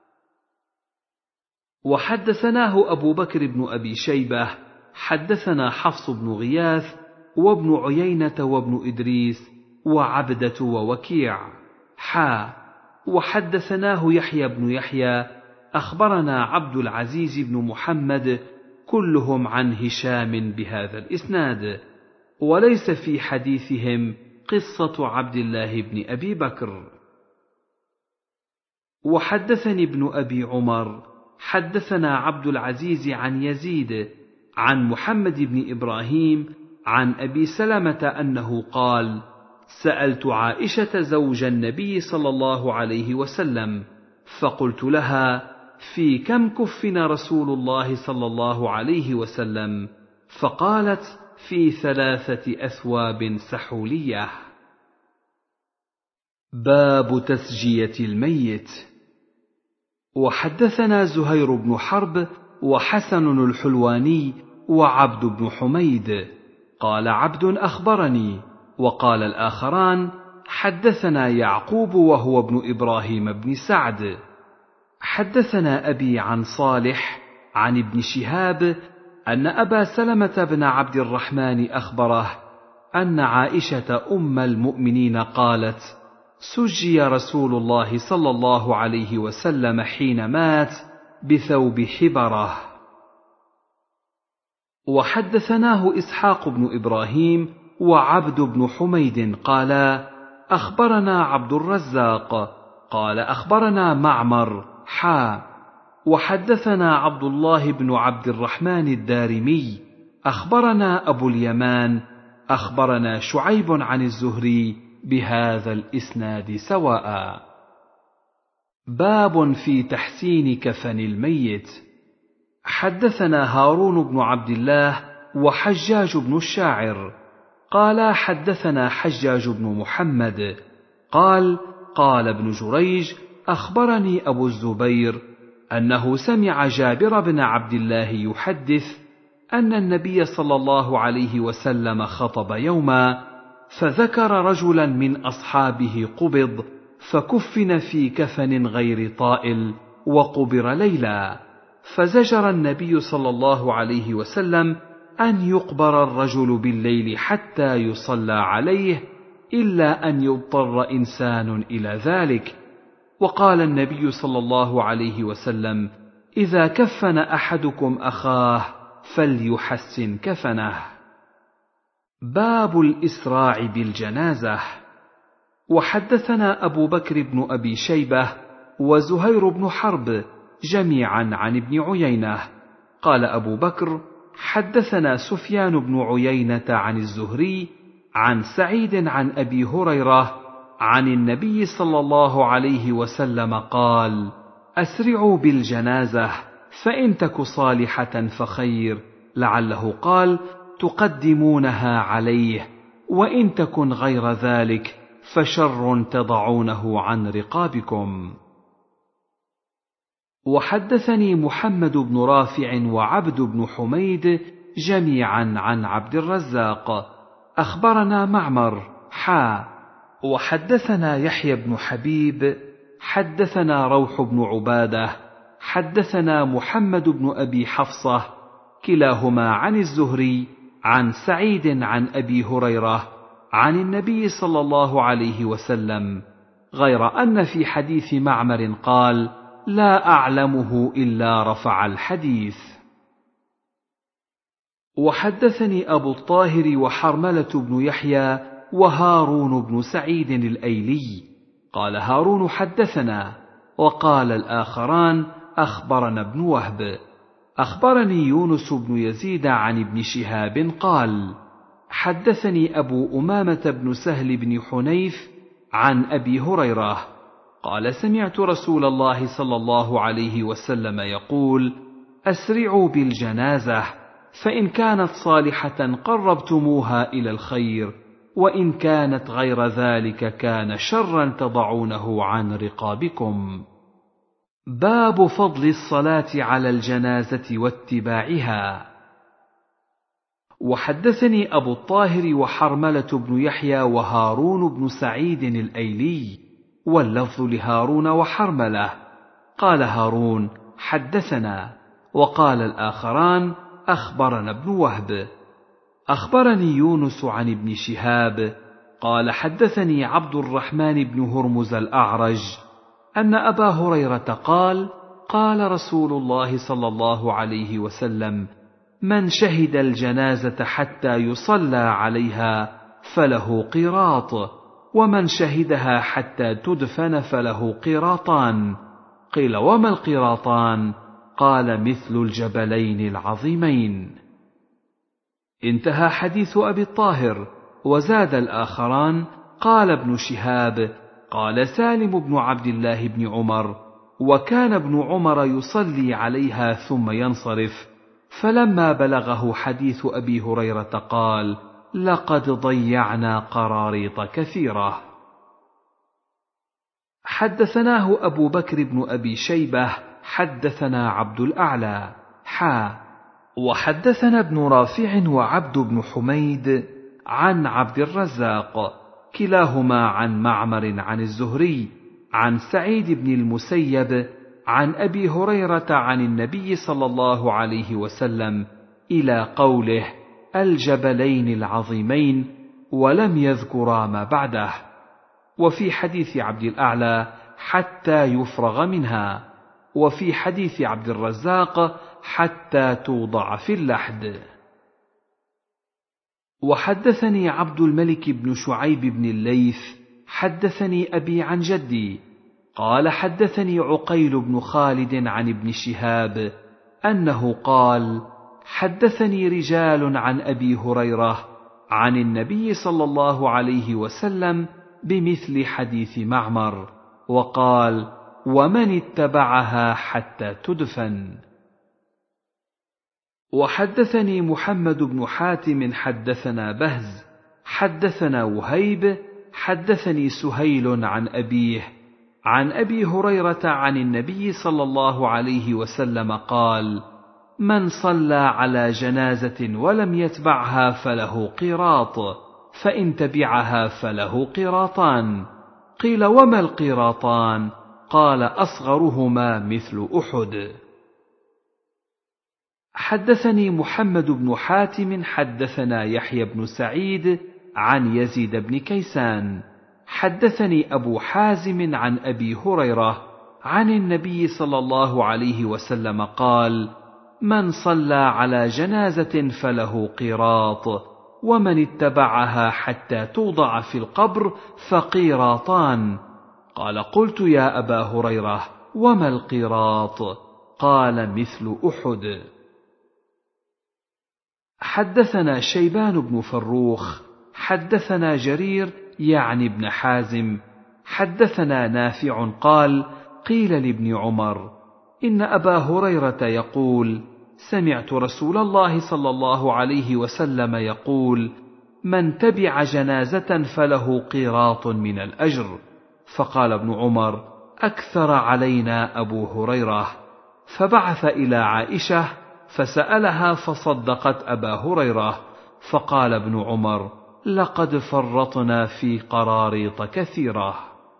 وحدثناه أبو بكر بن أبي شيبة حدثنا حفص بن غياث وابن عيينة وابن إدريس وعبدة ووكيع حا وحدثناه يحيى بن يحيى أخبرنا عبد العزيز بن محمد كلهم عن هشام بهذا الإسناد، وليس في حديثهم قصة عبد الله بن أبي بكر. وحدثني ابن أبي عمر حدثنا عبد العزيز عن يزيد عن محمد بن إبراهيم عن أبي سلمة أنه قال: سألت عائشة زوج النبي صلى الله عليه وسلم فقلت لها: في كم كفن رسول الله صلى الله عليه وسلم؟ فقالت: في ثلاثة أثواب سحولية. باب تسجية الميت. وحدثنا زهير بن حرب وحسن الحلواني وعبد بن حميد قال عبد أخبرني، وقال الآخران حدثنا يعقوب وهو ابن إبراهيم بن سعد حدثنا أبي عن صالح عن ابن شهاب أن أبا سلمة بن عبد الرحمن أخبره أن عائشة أم المؤمنين قالت: سجي رسول الله صلى الله عليه وسلم حين مات بثوب حبره. وحدثناه إسحاق بن إبراهيم وعبد بن حميد قالا أخبرنا عبد الرزاق قال أخبرنا معمر حا وحدثنا عبد الله بن عبد الرحمن الدارمي أخبرنا أبو اليمان أخبرنا شعيب عن الزهري بهذا الإسناد سواء. باب في تحسين كفن الميت. حدثنا هارون بن عبد الله وحجاج بن الشاعر قالا حدثنا حجاج بن محمد قال قال ابن جريج أخبرني أبو الزبير أنه سمع جابر بن عبد الله يحدث أن النبي صلى الله عليه وسلم خطب يوما فذكر رجلا من أصحابه قبض فكفن في كفن غير طائل وقبر ليلا، فزجر النبي صلى الله عليه وسلم أن يقبر الرجل بالليل حتى يصلى عليه إلا أن يضطر إنسان إلى ذلك. وقال النبي صلى الله عليه وسلم إذا كفن أحدكم أخاه فليحسن كفنه. باب الإسراع بالجنازة. وحدثنا أبو بكر بن أبي شيبة وزهير بن حرب جميعا عن ابن عيينة قال أبو بكر حدثنا سفيان بن عيينة عن الزهري عن سعيد عن أبي هريرة عن النبي صلى الله عليه وسلم قال أسرعوا بالجنازة فإن تك صالحة فخير، لعله قال تقدمونها عليه، وإن تكن غير ذلك فشر تضعونه عن رقابكم. وحدثني محمد بن رافع وعبد بن حميد جميعا عن عبد الرزاق أخبرنا معمر حا وحدثنا يحيى بن حبيب حدثنا روح بن عبادة حدثنا محمد بن أبي حفصة كلاهما عن الزهري عن سعيد عن أبي هريرة عن النبي صلى الله عليه وسلم، غير أن في حديث معمر قال لا أعلمه إلا رفع الحديث. وحدثني أبو الطاهر وحرملة بن يحيى وهارون بن سعيد الأيلي قال هارون حدثنا، وقال الآخران أخبرنا ابن وهب أخبرني يونس بن يزيد عن ابن شهاب قال حدثني أبو أمامة بن سهل بن حنيف عن أبي هريرة قال سمعت رسول الله صلى الله عليه وسلم يقول أسرعوا بالجنازة فإن كانت صالحة قربتموها إلى الخير، وإن كانت غير ذلك كان شرا تضعونه عن رقابكم. باب فضل الصلاة على الجنازة واتباعها. وحدثني أبو الطاهر وحرملة بن يحيى وهارون بن سعيد الأيلي، واللفظ لهارون وحرملة، قال هارون حدثنا، وقال الآخران أخبرنا ابن وهب أخبرني يونس عن ابن شهاب قال حدثني عبد الرحمن بن هرمز الأعرج أن أبا هريرة قال قال رسول الله صلى الله عليه وسلم من شهد الجنازة حتى يصلى عليها فله قيراط، ومن شهدها حتى تدفن فله قيراطان. قيل وما القيراطان؟ قال مثل الجبلين العظيمين. انتهى حديث أبي الطاهر. وزاد الآخران قال ابن شهاب قال سالم بن عبد الله بن عمر وكان ابن عمر يصلي عليها ثم ينصرف، فلما بلغه حديث أبي هريرة قال لقد ضيعنا قراريط كثيرة. حدثناه أبو بكر بن أبي شيبة حدثنا عبد الأعلى حا وحدثنا ابن رافع وعبد بن حميد عن عبد الرزاق كلاهما عن معمر عن الزهري عن سعيد بن المسيب عن أبي هريرة عن النبي صلى الله عليه وسلم إلى قوله الجبلين العظيمين، ولم يذكرا ما بعده. وفي حديث عبد الأعلى حتى يفرغ منها، وفي حديث عبد الرزاق حتى توضع في اللحد. وحدثني عبد الملك بن شعيب بن الليث حدثني أبي عن جدي قال حدثني عقيل بن خالد عن ابن شهاب أنه قال حدثني رجال عن أبي هريرة عن النبي صلى الله عليه وسلم بمثل حديث معمر، وقال ومن اتبعها حتى تدفن. وحدثني محمد بن حاتم حدثنا بهز حدثنا وهيب حدثني سهيل عن أبيه عن أبي هريرة عن النبي صلى الله عليه وسلم قال من صلى على جنازة ولم يتبعها فله قيراط، فإن تبعها فله قيراطان. قيل وما القيراطان؟ قال أصغرهما مثل أحد. حدثني محمد بن حاتم حدثنا يحيى بن سعيد عن يزيد بن كيسان حدثني أبو حازم عن أبي هريرة عن النبي صلى الله عليه وسلم قال من صلى على جنازة فله قيراط، ومن اتبعها حتى توضع في القبر فقيراطان. قال قلت يا أبا هريرة وما القيراط؟ قال مثل أحد. حدثنا شيبان بن فروخ حدثنا جرير يعني ابن حازم حدثنا نافع قال قيل لابن عمر إن أبا هريرة يقول سمعت رسول الله صلى الله عليه وسلم يقول من تبع جنازة فله قيراط من الأجر. فقال ابن عمر أكثر علينا أبو هريرة، فبعث إلى عائشة فسألها فصدقت أبا هريرة. فقال ابن عمر لقد فرطنا في قراريط كثيرة.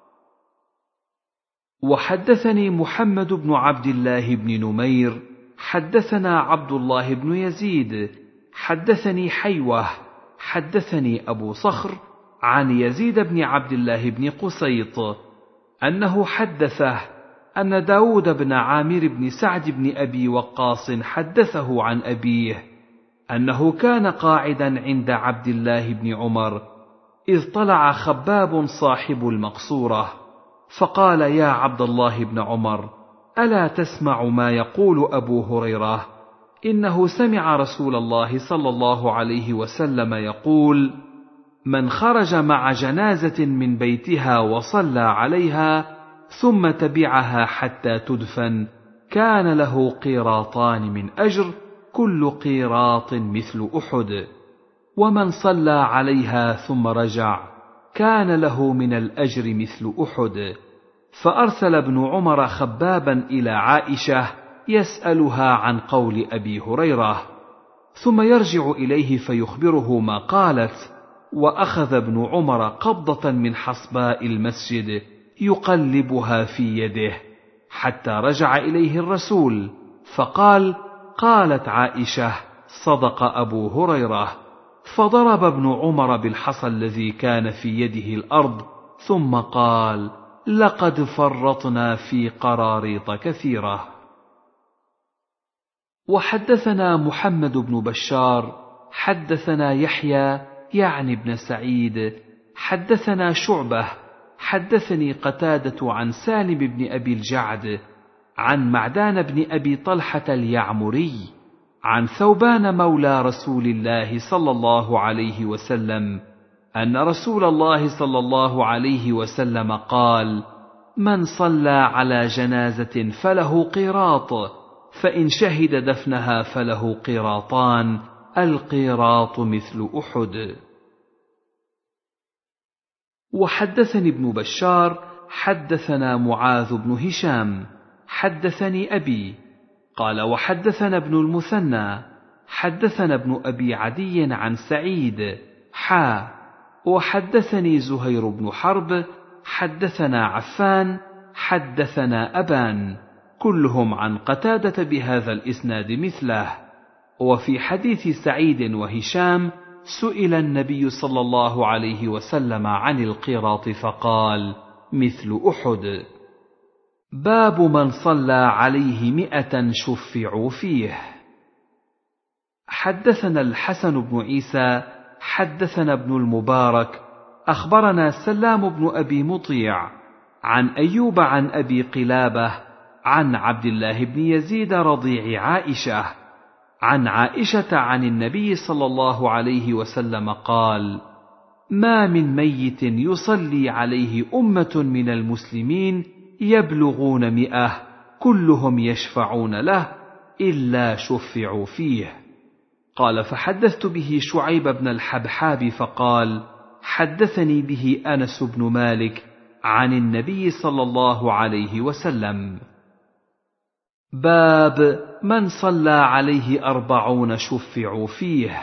وحدثني محمد بن عبد الله بن نمير حدثنا عبد الله بن يزيد حدثني حيوة حدثني أبو صخر عن يزيد بن عبد الله بن قسيط أنه حدثه أن داود بن عامر بن سعد بن أبي وقاص حدثه عن أبيه أنه كان قاعدا عند عبد الله بن عمر إذ طلع خباب صاحب المقصورة فقال يا عبد الله بن عمر ألا تسمع ما يقول أبو هريرة؟ إنه سمع رسول الله صلى الله عليه وسلم يقول من خرج مع جنازة من بيتها وصلى عليها ثم تبعها حتى تدفن كان له قيراطان من أجر كل قيراط مثل أحد، ومن صلى عليها ثم رجع كان له من الأجر مثل أحد. فأرسل ابن عمر خبابا إلى عائشة يسألها عن قول أبي هريرة، ثم يرجع إليه فيخبره ما قالت. وأخذ ابن عمر قبضة من حصباء المسجد يقلبها في يده حتى رجع إليه الرسول فقال قالت عائشة صدق أبو هريرة، فضرب ابن عمر بالحصى الذي كان في يده الأرض ثم قال لقد فرطنا في قراريط كثيرة. وحدثنا محمد بن بشار حدثنا يحيى يعني ابن سعيد حدثنا شعبة حدثني قتادة عن سالم بن أبي الجعد عن معدان بن أبي طلحة اليعمري عن ثوبان مولى رسول الله صلى الله عليه وسلم أن رسول الله صلى الله عليه وسلم قال من صلى على جنازة فله قيراط، فإن شهد دفنها فله قيراطان، القيراط مثل أحد. وحدثني ابن بشار حدثنا معاذ بن هشام حدثني أبي قال وحدثنا ابن المثنى حدثنا ابن أبي عدي عن سعيد حا وحدثني زهير بن حرب حدثنا عفان حدثنا أبان كلهم عن قتادة بهذا الإسناد مثله. وفي حديث سعيد وهشام سئل النبي صلى الله عليه وسلم عن القيراط فقال مثل أحد. باب من صلى عليه مئة شفعوا فيه. حدثنا الحسن بن عيسى حدثنا ابن المبارك أخبرنا سلام بن أبي مطيع عن أيوب عن أبي قلابة عن عبد الله بن يزيد رضيع عائشة عن عائشة عن النبي صلى الله عليه وسلم قال: ما من ميت يصلي عليه أمة من المسلمين يبلغون مئة كلهم يشفعون له إلا شفعوا فيه. قال: فحدثت به شعيب بن الحبحاب فقال: حدثني به أنس بن مالك عن النبي صلى الله عليه وسلم. باب من صلى عليه أربعون شفعوا فيه.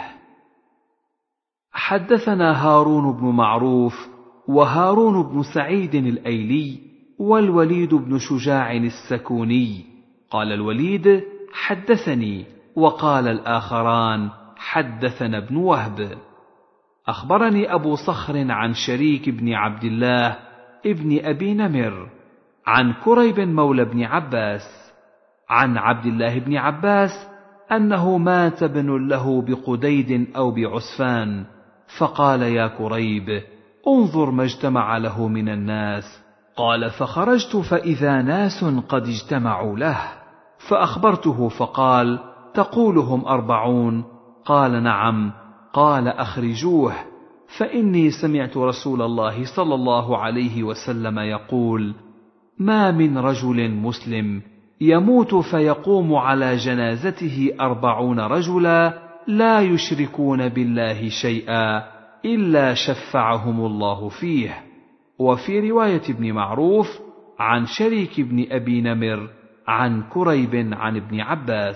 حدثنا هارون بن معروف وهارون بن سعيد الأيلي والوليد بن شجاع السكوني. قال الوليد: حدثني، وقال الآخران: حدثنا ابن وهب. أخبرني أبو صخر عن شريك بن عبد الله ابن أبي نمر عن كريب مولى بن عباس عن عبد الله بن عباس أنه مات ابن له بقديد أو بعسفان، فقال: يا كريب، انظر ما اجتمع له من الناس. قال: فخرجت فإذا ناس قد اجتمعوا له، فأخبرته فقال: تقولهم أربعون؟ قال: نعم. قال: أخرجوه، فإني سمعت رسول الله صلى الله عليه وسلم يقول: ما من رجل مسلم يموت فيقوم على جنازته أربعون رجلا لا يشركون بالله شيئا إلا شفعهم الله فيه. وفي رواية ابن معروف عن شريك بن أبي نمر عن كريب عن ابن عباس.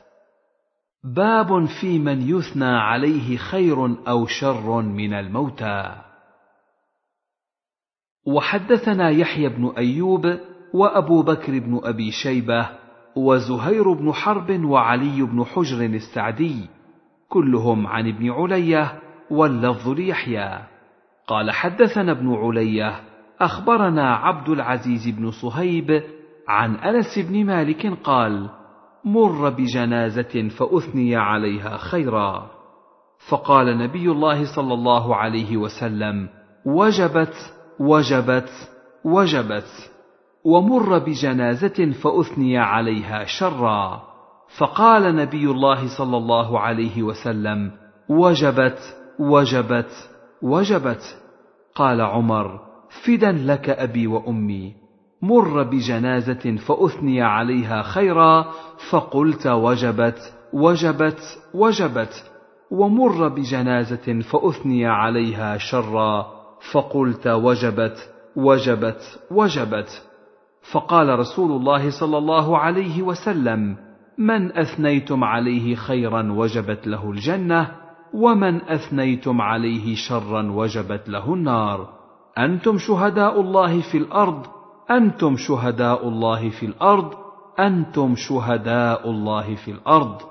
باب في من يثنى عليه خير أو شر من الموتى. وحدثنا يحيى بن أيوب وأبو بكر بن أبي شيبة وزهير بن حرب وعلي بن حجر السعدي كلهم عن ابن علية، واللفظ ليحيى. قال: حدثنا ابن علية أخبرنا عبد العزيز بن صهيب عن أنس بن مالك قال: مر بجنازة فأثني عليها خيرا، فقال نبي الله صلى الله عليه وسلم: وجبت وجبت وجبت. ومر بجنازة فأثني عليها شرا، فقال نبي الله صلى الله عليه وسلم: وجبت وجبت وجبت. قال عمر: فدا لك أبي وأمي. مر بجنازة فأثني عليها خيرا، فقلت: وجبت وجبت وجبت. ومر بجنازة فأثني عليها شرا، فقلت: وجبت وجبت وجبت. فقال رسول الله صلى الله عليه وسلم: من أثنيتم عليه خيرا وجبت له الجنة، ومن أثنيتم عليه شرا وجبت له النار. أنتم شهداء الله في الأرض، أنتم شهداء الله في الأرض، أنتم شهداء الله في الأرض.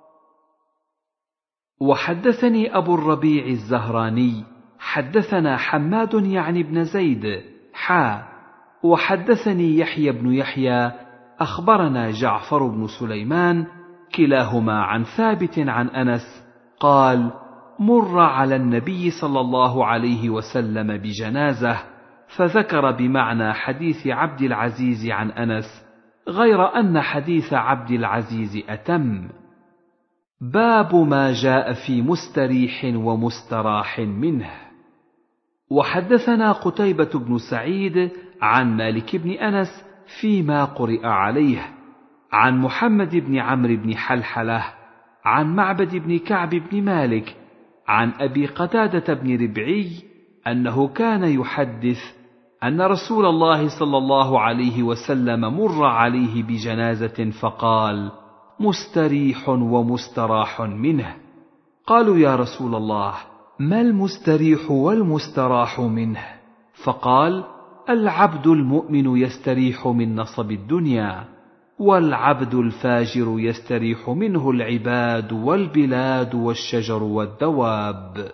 وحدثني أبو الربيع الزهراني حدثنا حماد يعني بن زيد حا وحدثني يحيى بن يحيى أخبرنا جعفر بن سليمان كلاهما عن ثابت عن أنس قال: مر على النبي صلى الله عليه وسلم بجنازة، فذكر بمعنى حديث عبد العزيز عن أنس، غير أن حديث عبد العزيز أتم. باب ما جاء في مستريح ومستراح منه. وحدثنا قتيبة بن سعيد عن مالك بن أنس فيما قرئ عليه، عن محمد بن عمرو بن حلحلة عن معبد بن كعب بن مالك عن أبي قتادة بن ربعي أنه كان يحدث أن رسول الله صلى الله عليه وسلم مر عليه بجنازة فقال: مستريح ومستراح منه. قالوا: يا رسول الله، ما المستريح والمستراح منه؟ فقال: العبد المؤمن يستريح من نصب الدنيا، والعبد الفاجر يستريح منه العباد والبلاد والشجر والدواب.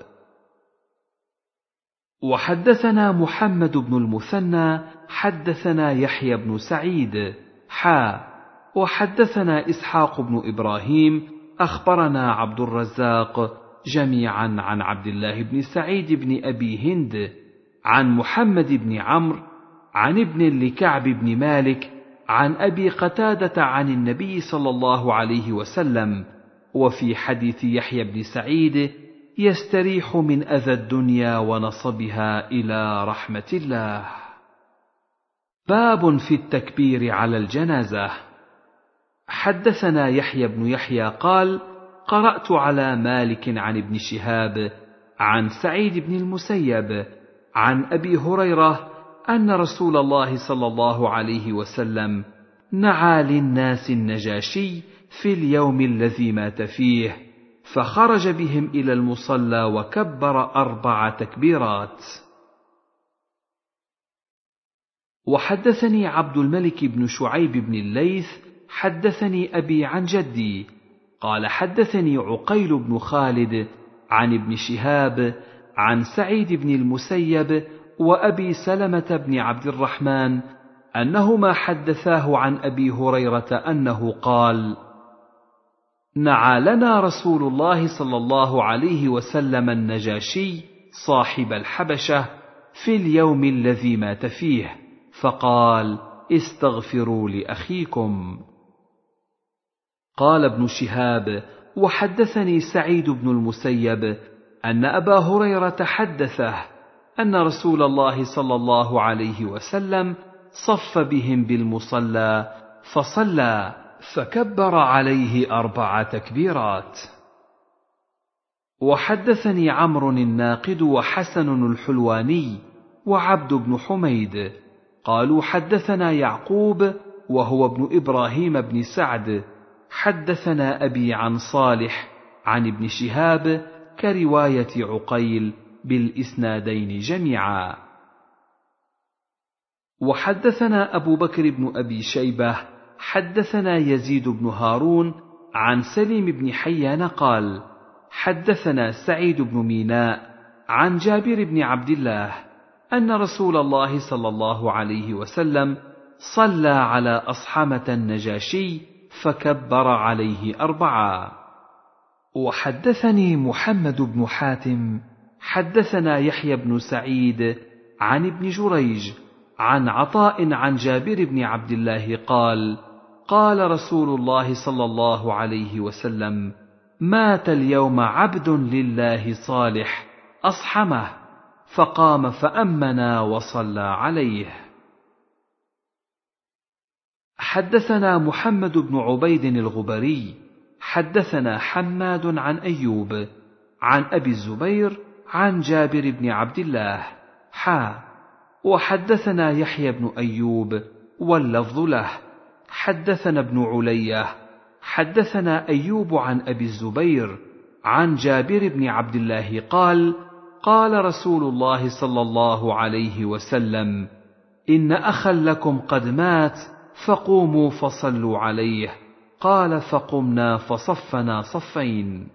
وحدثنا محمد بن المثنى حدثنا يحيى بن سعيد حا وحدثنا إسحاق بن إبراهيم أخبرنا عبد الرزاق جميعا عن عبد الله بن سعيد بن أبي هند عن محمد بن عمرو عن ابن لكعب بن مالك عن أبي قتادة عن النبي صلى الله عليه وسلم. وفي حديث يحيى بن سعيد: يستريح من أذى الدنيا ونصبها إلى رحمة الله. باب في التكبير على الجنازة. حدثنا يحيى بن يحيى قال: قرأت على مالك عن ابن شهاب عن سعيد بن المسيب عن أبي هريرة أن رسول الله صلى الله عليه وسلم نعى للناس النجاشي في اليوم الذي مات فيه، فخرج بهم إلى المصلى وكبر أربع تكبيرات. وحدثني عبد الملك بن شعيب بن الليث حدثني أبي عن جدي قال: حدثني عقيل بن خالد عن ابن شهاب عن سعيد بن المسيب وأبي سلمة بن عبد الرحمن أنهما حدثاه عن أبي هريرة أنه قال: نعى لنا رسول الله صلى الله عليه وسلم النجاشي صاحب الحبشة في اليوم الذي مات فيه، فقال: استغفروا لأخيكم. قال ابن شهاب: وحدثني سعيد بن المسيب أن أبا هريرة حدثه أن رسول الله صلى الله عليه وسلم صف بهم بالمصلى فصلى فكبر عليه أربع تكبيرات. وحدثني عمرو الناقد وحسن الحلواني وعبد بن حميد قالوا: حدثنا يعقوب وهو ابن إبراهيم بن سعد حدثنا أبي عن صالح عن ابن شهاب كرواية عقيل بالإسنادين جميعا. وحدثنا أبو بكر بن أبي شيبة حدثنا يزيد بن هارون عن سليم بن حيان قال: حدثنا سعيد بن ميناء عن جابر بن عبد الله أن رسول الله صلى الله عليه وسلم صلى على أصحمة النجاشي فكبر عليه أربعا. وحدثني محمد بن حاتم حدثنا يحيى بن سعيد عن ابن جريج عن عطاء عن جابر بن عبد الله قال: قال رسول الله صلى الله عليه وسلم: مات اليوم عبد لله صالح أصحمه، فقام فأمنا وصلى عليه. حدثنا محمد بن عبيد الغبري حدثنا حماد عن أيوب عن أبي الزبير عن جابر بن عبد الله حا. وحدثنا يحيى بن أيوب واللفظ له حدثنا ابن علية حدثنا أيوب عن أبي الزبير عن جابر بن عبد الله قال: قال رسول الله صلى الله عليه وسلم: إن أخا لكم قد مات فقوموا فصلوا عليه. قال: فقمنا فصفنا صفين.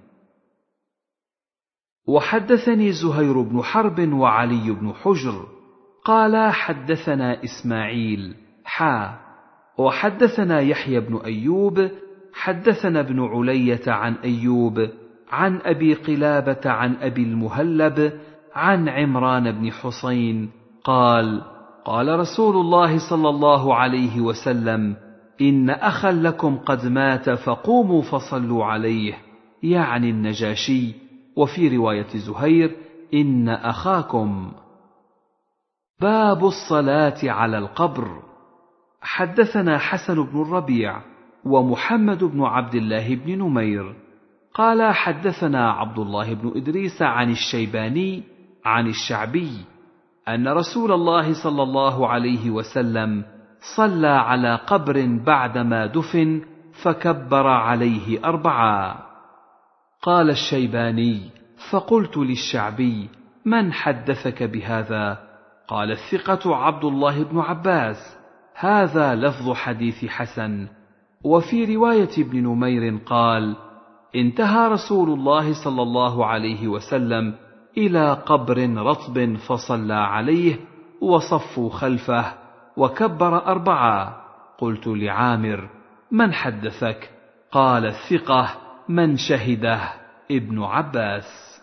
وحدثني زهير بن حرب وعلي بن حجر قالا: حدثنا إسماعيل حا. وحدثنا يحيى بن أيوب حدثنا ابن علية عن أيوب عن أبي قلابة عن أبي المهلب عن عمران بن حسين قال: قال رسول الله صلى الله عليه وسلم: إن أخا لكم قد مات فقوموا فصلوا عليه، يعني النجاشي. وفي رواية زهير: إن أخاكم. باب الصلاة على القبر. حدثنا حسن بن الربيع ومحمد بن عبد الله بن نمير قال: حدثنا عبد الله بن إدريس عن الشيباني عن الشعبي أن رسول الله صلى الله عليه وسلم صلى على قبر بعدما دفن فكبر عليه أربعا. قال الشيباني: فقلت للشعبي: من حدثك بهذا؟ قال: الثقة عبد الله بن عباس. هذا لفظ حديث حسن. وفي رواية ابن نمير قال: انتهى رسول الله صلى الله عليه وسلم إلى قبر رطب فصلى عليه وصفوا خلفه وكبر أربعا. قلت لعامر: من حدثك؟ قال: الثقة من شهده. ابن عباس.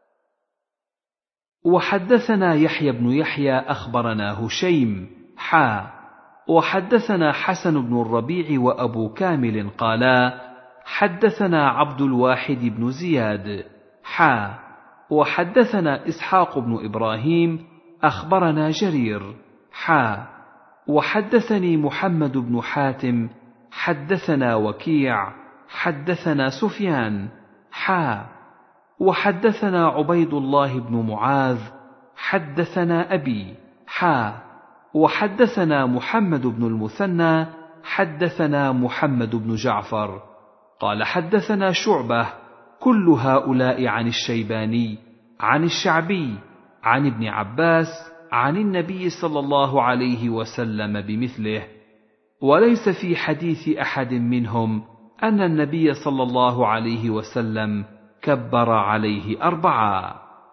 وحدثنا يحيى بن يحيى أخبرنا هشيم حا وحدثنا حسن بن الربيع وأبو كامل قالا حدثنا عبد الواحد بن زياد حا وحدثنا إسحاق بن إبراهيم أخبرنا جرير حا وحدثني محمد بن حاتم حدثنا وكيع حدثنا سفيان حا وحدثنا عبيد الله بن معاذ حدثنا أبي حا وحدثنا محمد بن المثنى حدثنا محمد بن جعفر قال حدثنا شعبة كل هؤلاء عن الشيباني عن الشعبي عن ابن عباس عن النبي صلى الله عليه وسلم بمثله، وليس في حديث أحد منهم أن النبي صلى الله عليه وسلم كبر عليه أربعا.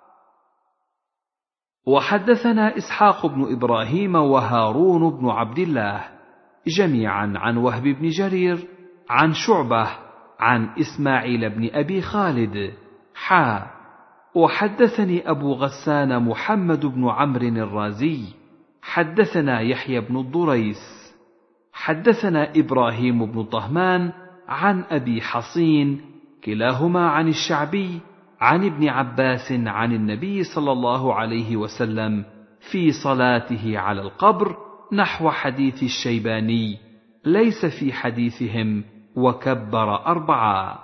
وحدثنا إسحاق بن إبراهيم وهارون بن عبد الله جميعا عن وهب بن جرير عن شعبة عن إسماعيل بن أبي خالد حا وحدثني أبو غسان محمد بن عمرو الرازي حدثنا يحيى بن الضريس حدثنا إبراهيم بن طهمان عن أبي حصين كلاهما عن الشعبي عن ابن عباس عن النبي صلى الله عليه وسلم في صلاته على القبر نحو حديث الشيباني، ليس في حديثهم وكبر أربعا.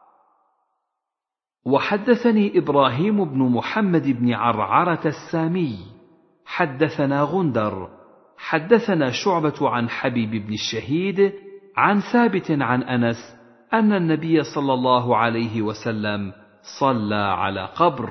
وحدثني إبراهيم بن محمد بن عرعرة السامي حدثنا غندر حدثنا شعبة عن حبيب بن الشهيد عن ثابت عن أنس أن النبي صلى الله عليه وسلم صلى على قبر.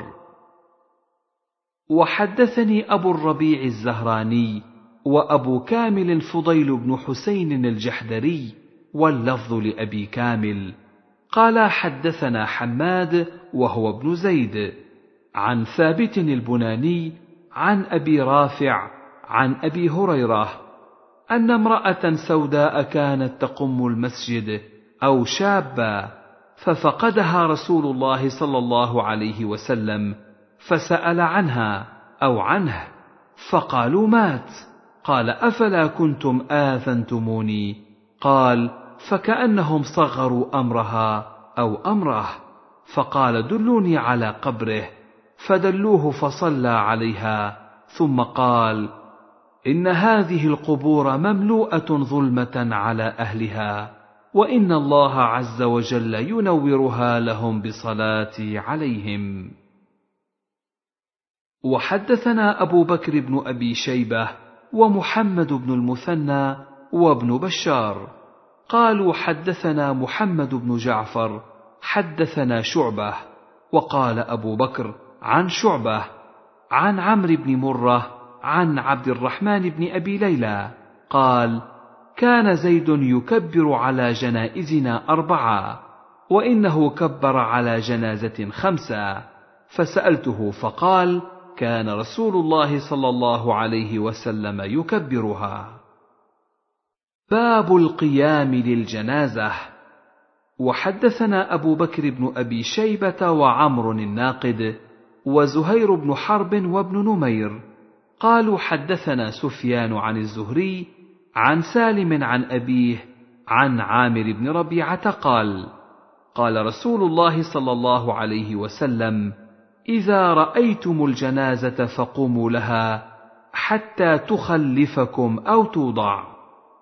وحدثني أبو الربيع الزهراني وأبو كامل فضيل بن حسين الجحدري واللفظ لأبي كامل قال حدثنا حماد وهو ابن زيد عن ثابت البناني عن أبي رافع عن أبي هريرة أن امرأة سوداء كانت تقم المسجد أو شابة ففقدها رسول الله صلى الله عليه وسلم فسأل عنها أو عنه فقالوا مات. قال أفلا كنتم آذنتموني؟ قال فكأنهم صغروا أمرها أو أمره، فقال دلوني على قبره، فدلوه فصلى عليها ثم قال إن هذه القبور مملوءة ظلمة على أهلها، وإن الله عز وجل ينورها لهم بصلاتي عليهم. وحدثنا أبو بكر بن أبي شيبة ومحمد بن المثنى وابن بشار قالوا حدثنا محمد بن جعفر حدثنا شعبة. وقال أبو بكر عن شعبة عن عمرو بن مرة عن عبد الرحمن بن أبي ليلى قال كان زيد يكبر على جنائزنا أربعة وإنه كبر على جنازة خمسة، فسألته فقال كان رسول الله صلى الله عليه وسلم يكبرها. باب القيام للجنازة. وحدثنا أبو بكر بن أبي شيبة وعمر الناقد وزهير بن حرب وابن نمير قالوا حدثنا سفيان عن الزهري عن سالم عن أبيه عن عامر بن ربيعة قال قال رسول الله صلى الله عليه وسلم إذا رأيتم الجنازة فقوموا لها حتى تخلفكم أو توضع.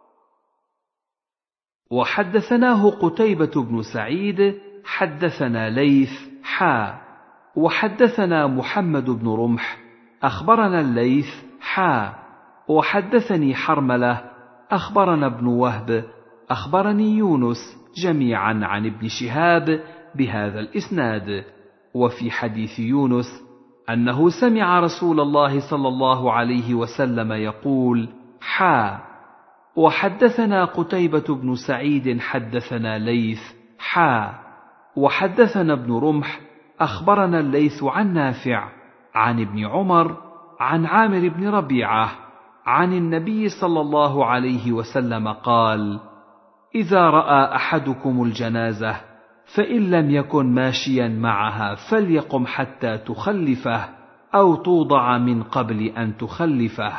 وحدثناه قتيبة بن سعيد حدثنا ليث حا وحدثنا محمد بن رمح أخبرنا الليث حا وحدثني حرملة أخبرنا ابن وهب أخبرني يونس جميعا عن ابن شهاب بهذا الإسناد. وفي حديث يونس أنه سمع رسول الله صلى الله عليه وسلم يقول حا. وحدثنا قتيبة بن سعيد حدثنا ليث حا وحدثنا ابن رمح أخبرنا الليث عن نافع عن ابن عمر عن عامر بن ربيعة عن النبي صلى الله عليه وسلم قال إذا رأى أحدكم الجنازة فإن لم يكن ماشيا معها فليقم حتى تخلفه أو توضع من قبل أن تخلفه.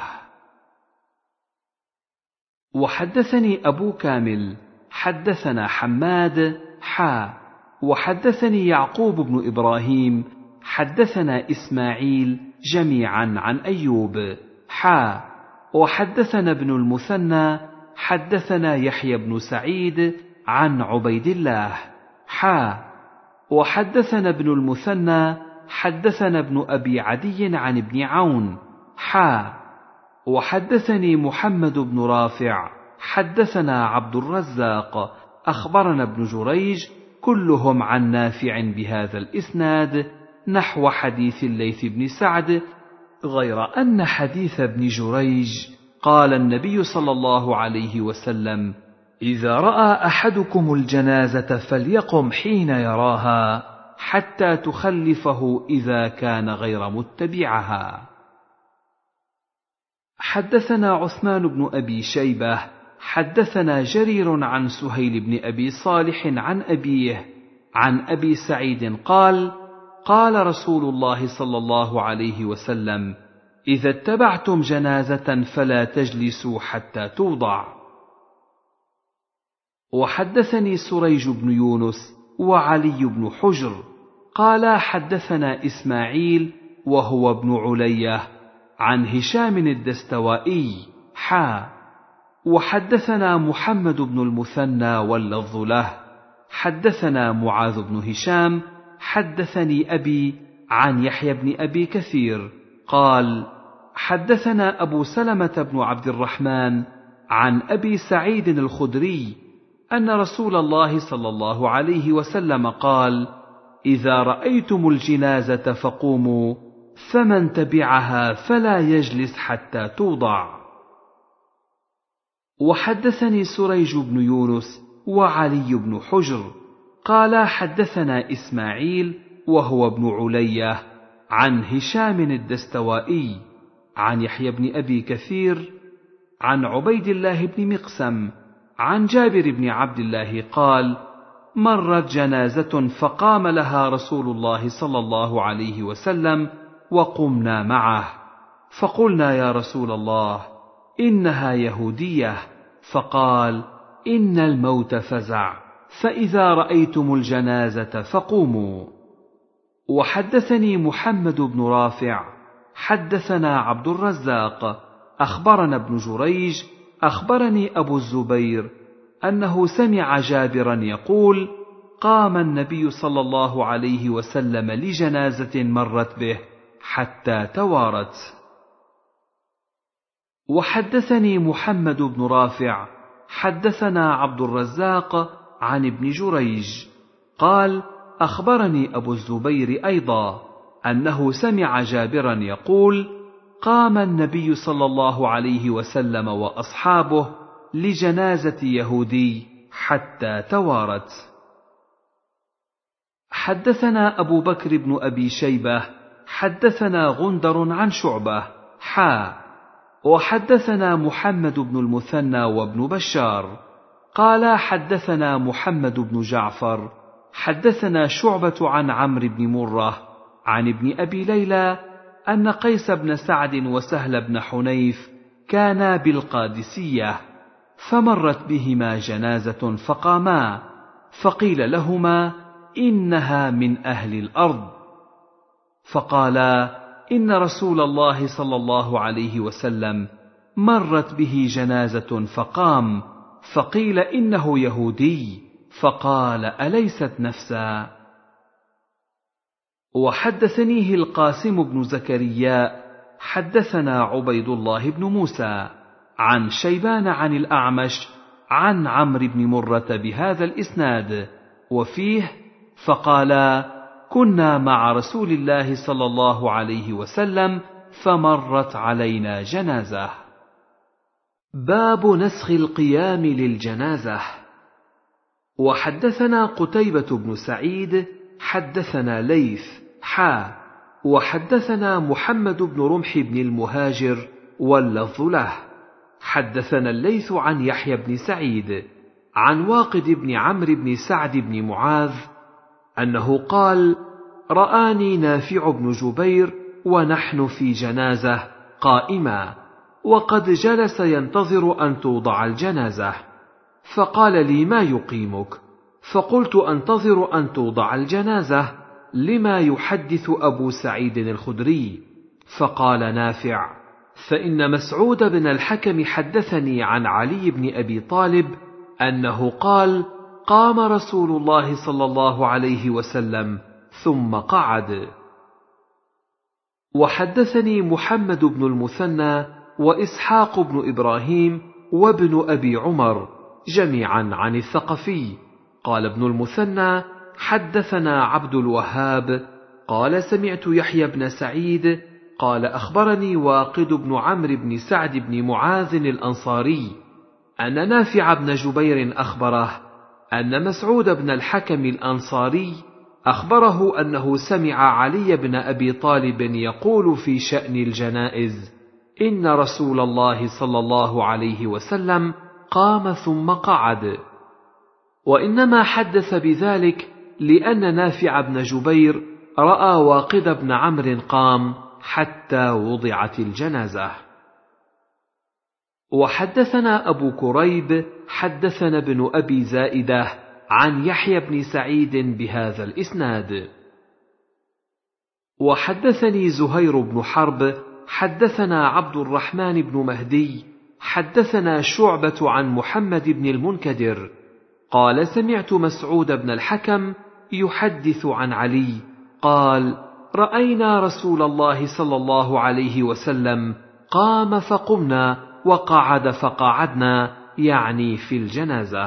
وحدثني أبو كامل حدثنا حماد حا وحدثني يعقوب بن إبراهيم حدثنا إسماعيل جميعا عن أيوب حا وحدثنا ابن المثنى حدثنا يحيى بن سعيد عن عبيد الله حا وحدثنا ابن المثنى حدثنا ابن أبي عدي عن ابن عون حا وحدثني محمد بن رافع حدثنا عبد الرزاق أخبرنا ابن جريج كلهم عن نافع بهذا الإسناد نحو حديث الليث بن سعد، غير أن حديث ابن جريج قال النبي صلى الله عليه وسلم: إذا رأى أحدكم الجنازة فليقم حين يراها حتى تخلفه إذا كان غير متبعها. حدثنا عثمان بن أبي شيبة حدثنا جرير عن سهيل بن أبي صالح عن أبيه عن أبي سعيد قال: قال رسول الله صلى الله عليه وسلم: إذا اتبعتم جنازة فلا تجلسوا حتى توضع. وحدثني سريج بن يونس وعلي بن حجر قال حدثنا إسماعيل وهو ابن علية عن هشام الدستوائي حا وحدثنا محمد بن المثنى واللفظ له حدثنا معاذ بن هشام حدثني أبي عن يحيى بن أبي كثير قال: حدثنا أبو سلمة بن عبد الرحمن عن أبي سعيد الخدري أن رسول الله صلى الله عليه وسلم قال: إذا رأيتم الجنازة فقوموا، فمن تبعها فلا يجلس حتى توضع. وحدثني سريج بن يونس وعلي بن حجر قال حدثنا إسماعيل وهو ابن علية عن هشام الدستوائي عن يحيى بن أبي كثير عن عبيد الله بن مقسم عن جابر بن عبد الله قال: مرت جنازة فقام لها رسول الله صلى الله عليه وسلم وقمنا معه، فقلنا: يا رسول الله، إنها يهودية. فقال: إن الموت فزع، فإذا رأيتم الجنازة فقوموا. وحدثني محمد بن رافع حدثنا عبد الرزاق أخبرنا ابن جريج أخبرني أبو الزبير أنه سمع جابرا يقول: قام النبي صلى الله عليه وسلم لجنازة مرت به حتى توارت. وحدثني محمد بن رافع حدثنا عبد الرزاق عن ابن جريج قال: أخبرني أبو الزبير أيضا أنه سمع جابرا يقول: قام النبي صلى الله عليه وسلم وأصحابه لجنازة يهودي حتى توارت. حدثنا أبو بكر بن أبي شيبة حدثنا غندر عن شعبة حا وحدثنا محمد بن المثنى وابن بشار قال حدثنا محمد بن جعفر حدثنا شعبة عن عمرو بن مرة عن ابن أبي ليلى أن قيس بن سعد وسهل بن حنيف كانا بالقادسية، فمرت بهما جنازة فقاما، فقيل لهما: إنها من أهل الأرض. فقالا: إن رسول الله صلى الله عليه وسلم مرت به جنازة فقام، فقيل: إنه يهودي. فقال: أليست نفسا؟ وحدثنيه القاسم بن زكريا حدثنا عبيد الله بن موسى عن شيبان عن الأعمش عن عمرو بن مرة بهذا الإسناد، وفيه: فقالا: كنا مع رسول الله صلى الله عليه وسلم فمرت علينا جنازة. باب نسخ القيام للجنازة. وحدثنا قتيبة بن سعيد حدثنا ليث حا وحدثنا محمد بن رمح بن المهاجر واللفظ له حدثنا الليث عن يحيى بن سعيد عن واقد بن عمرو بن سعد بن معاذ أنه قال: رآني نافع بن جبير ونحن في جنازة قائما، وقد جلس ينتظر أن توضع الجنازة، فقال لي: ما يقيمك؟ فقلت: أنتظر أن توضع الجنازة، لما يحدث أبو سعيد الخدري. فقال نافع: فإن مسعود بن الحكم حدثني عن علي بن أبي طالب أنه قال: قام رسول الله صلى الله عليه وسلم ثم قعد. وحدثني محمد بن المثنى وإسحاق بن إبراهيم وابن أبي عمر جميعا عن الثقفي قال ابن المثنى: حدثنا عبد الوهاب قال: سمعت يحيى بن سعيد قال: أخبرني واقد بن عمرو بن سعد بن معاذ الأنصاري أن نافع بن جبير أخبره أن مسعود بن الحكم الأنصاري أخبره أنه سمع علي بن أبي طالب يقول في شأن الجنائز: إن رسول الله صلى الله عليه وسلم قام ثم قعد. وإنما حدث بذلك لأن نافع بن جبير رأى واقد بن عمرو قام حتى وضعت الجنازة. وحدثنا أبو كريب حدثنا ابن أبي زائدة عن يحيى بن سعيد بهذا الإسناد. وحدثني زهير بن حرب حدثنا عبد الرحمن بن مهدي حدثنا شعبة عن محمد بن المنكدر قال: سمعت مسعود بن الحكم يحدث عن علي قال: رأينا رسول الله صلى الله عليه وسلم قام فقمنا وقعد فقعدنا، يعني في الجنازة.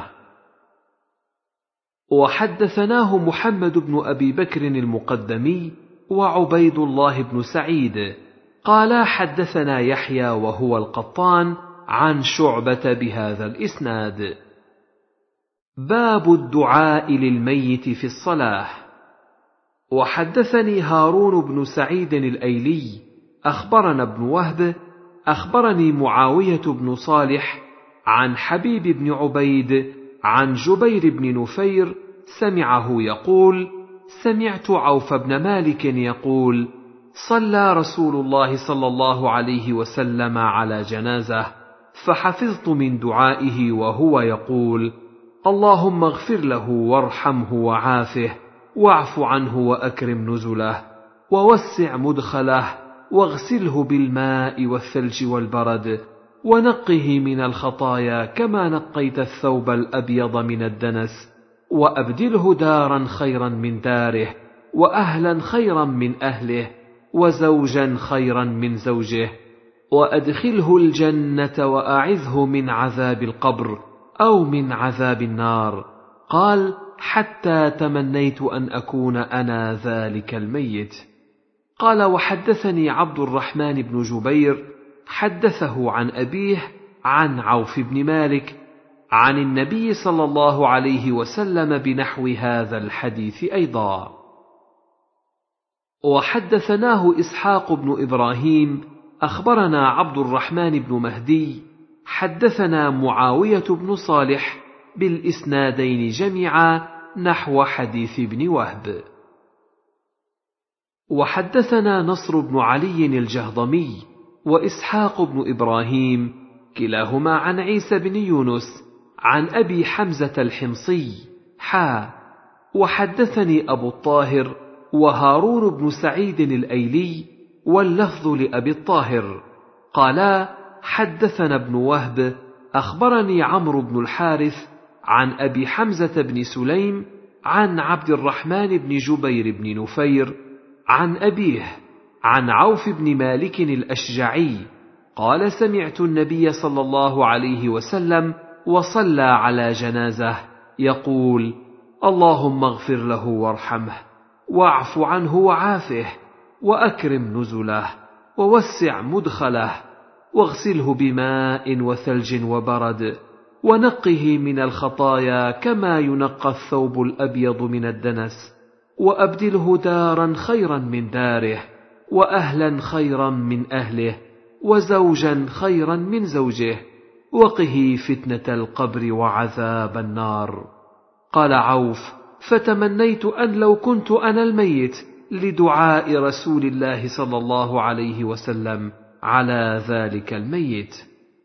وحدثناه محمد بن أبي بكر المقدمي وعبيد الله بن سعيد قالا: حدثنا يحيى وهو القطان عن شعبة بهذا الإسناد. باب الدعاء للميت في الصلاة. وحدثني هارون بن سعيد الأيلي أخبرنا ابن وهب أخبرني معاوية بن صالح عن حبيب بن عبيد عن جبير بن نفير سمعه يقول: سمعت عوف بن مالك يقول: صلى رسول الله صلى الله عليه وسلم على جنازة، فحفظت من دعائه وهو يقول: اللهم اغفر له وارحمه وعافه واعف عنه وأكرم نزله ووسع مدخله واغسله بالماء والثلج والبرد ونقه من الخطايا كما نقيت الثوب الأبيض من الدنس، وأبدله دارا خيرا من داره وأهلا خيرا من أهله وزوجا خيرا من زوجه، وأدخله الجنة وأعذه من عذاب القبر أو من عذاب النار. قال: حتى تمنيت أن أكون أنا ذلك الميت. قال: وحدثني عبد الرحمن بن جبير حدثه عن أبيه عن عوف بن مالك عن النبي صلى الله عليه وسلم بنحو هذا الحديث أيضا. وحدثناه إسحاق بن إبراهيم أخبرنا عبد الرحمن بن مهدي حدثنا معاوية بن صالح بالإسنادين جميعا نحو حديث ابن وهب. وحدثنا نصر بن علي الجهضمي وإسحاق بن إبراهيم كلاهما عن عيسى بن يونس عن أبي حمزة الحمصي حا. وحدثني أبو الطاهر وهارون بن سعيد الأيلي واللفظ لأبي الطاهر قالا: حدثنا ابن وهب أخبرني عمرو بن الحارث عن أبي حمزة بن سليم عن عبد الرحمن بن جبير بن نفير عن أبيه عن عوف بن مالك الأشجعي قال: سمعت النبي صلى الله عليه وسلم وصلى على جنازة يقول: اللهم اغفر له وارحمه واعف عنه وعافه وأكرم نزله ووسع مدخله واغسله بماء وثلج وبرد ونقه من الخطايا كما ينقى الثوب الأبيض من الدنس، وأبدله دارا خيرا من داره وأهلا خيرا من أهله وزوجا خيرا من زوجه، وقه فتنة القبر وعذاب النار. قال عوف: فتمنيت أن لو كنت أنا الميت لدعاء رسول الله صلى الله عليه وسلم على ذلك الميت.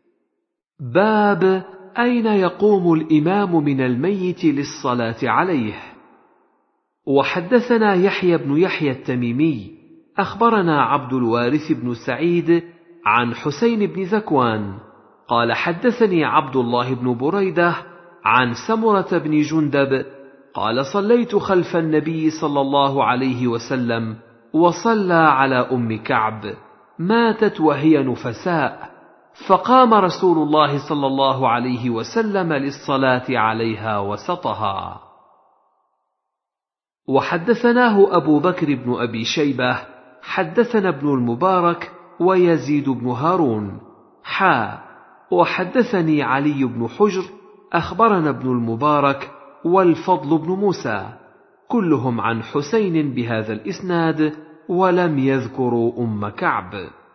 باب أين يقوم الإمام من الميت للصلاة عليه. وحدثنا يحيى بن يحيى التميمي أخبرنا عبد الوارث بن سعيد عن حسين بن ذكوان قال حدثني عبد الله بن بريدة عن سمرة بن جندب قال صليت خلف النبي صلى الله عليه وسلم وصلى على أم كعب ماتت وهي نفساء، فقام رسول الله صلى الله عليه وسلم للصلاة عليها وسطها. وحدثناه أبو بكر بن أبي شيبة حدثنا ابن المبارك ويزيد بن هارون حا وحدثني علي بن حجر أخبرنا ابن المبارك والفضل بن موسى كلهم عن حسين بهذا الإسناد ولم يذكروا أم كعب.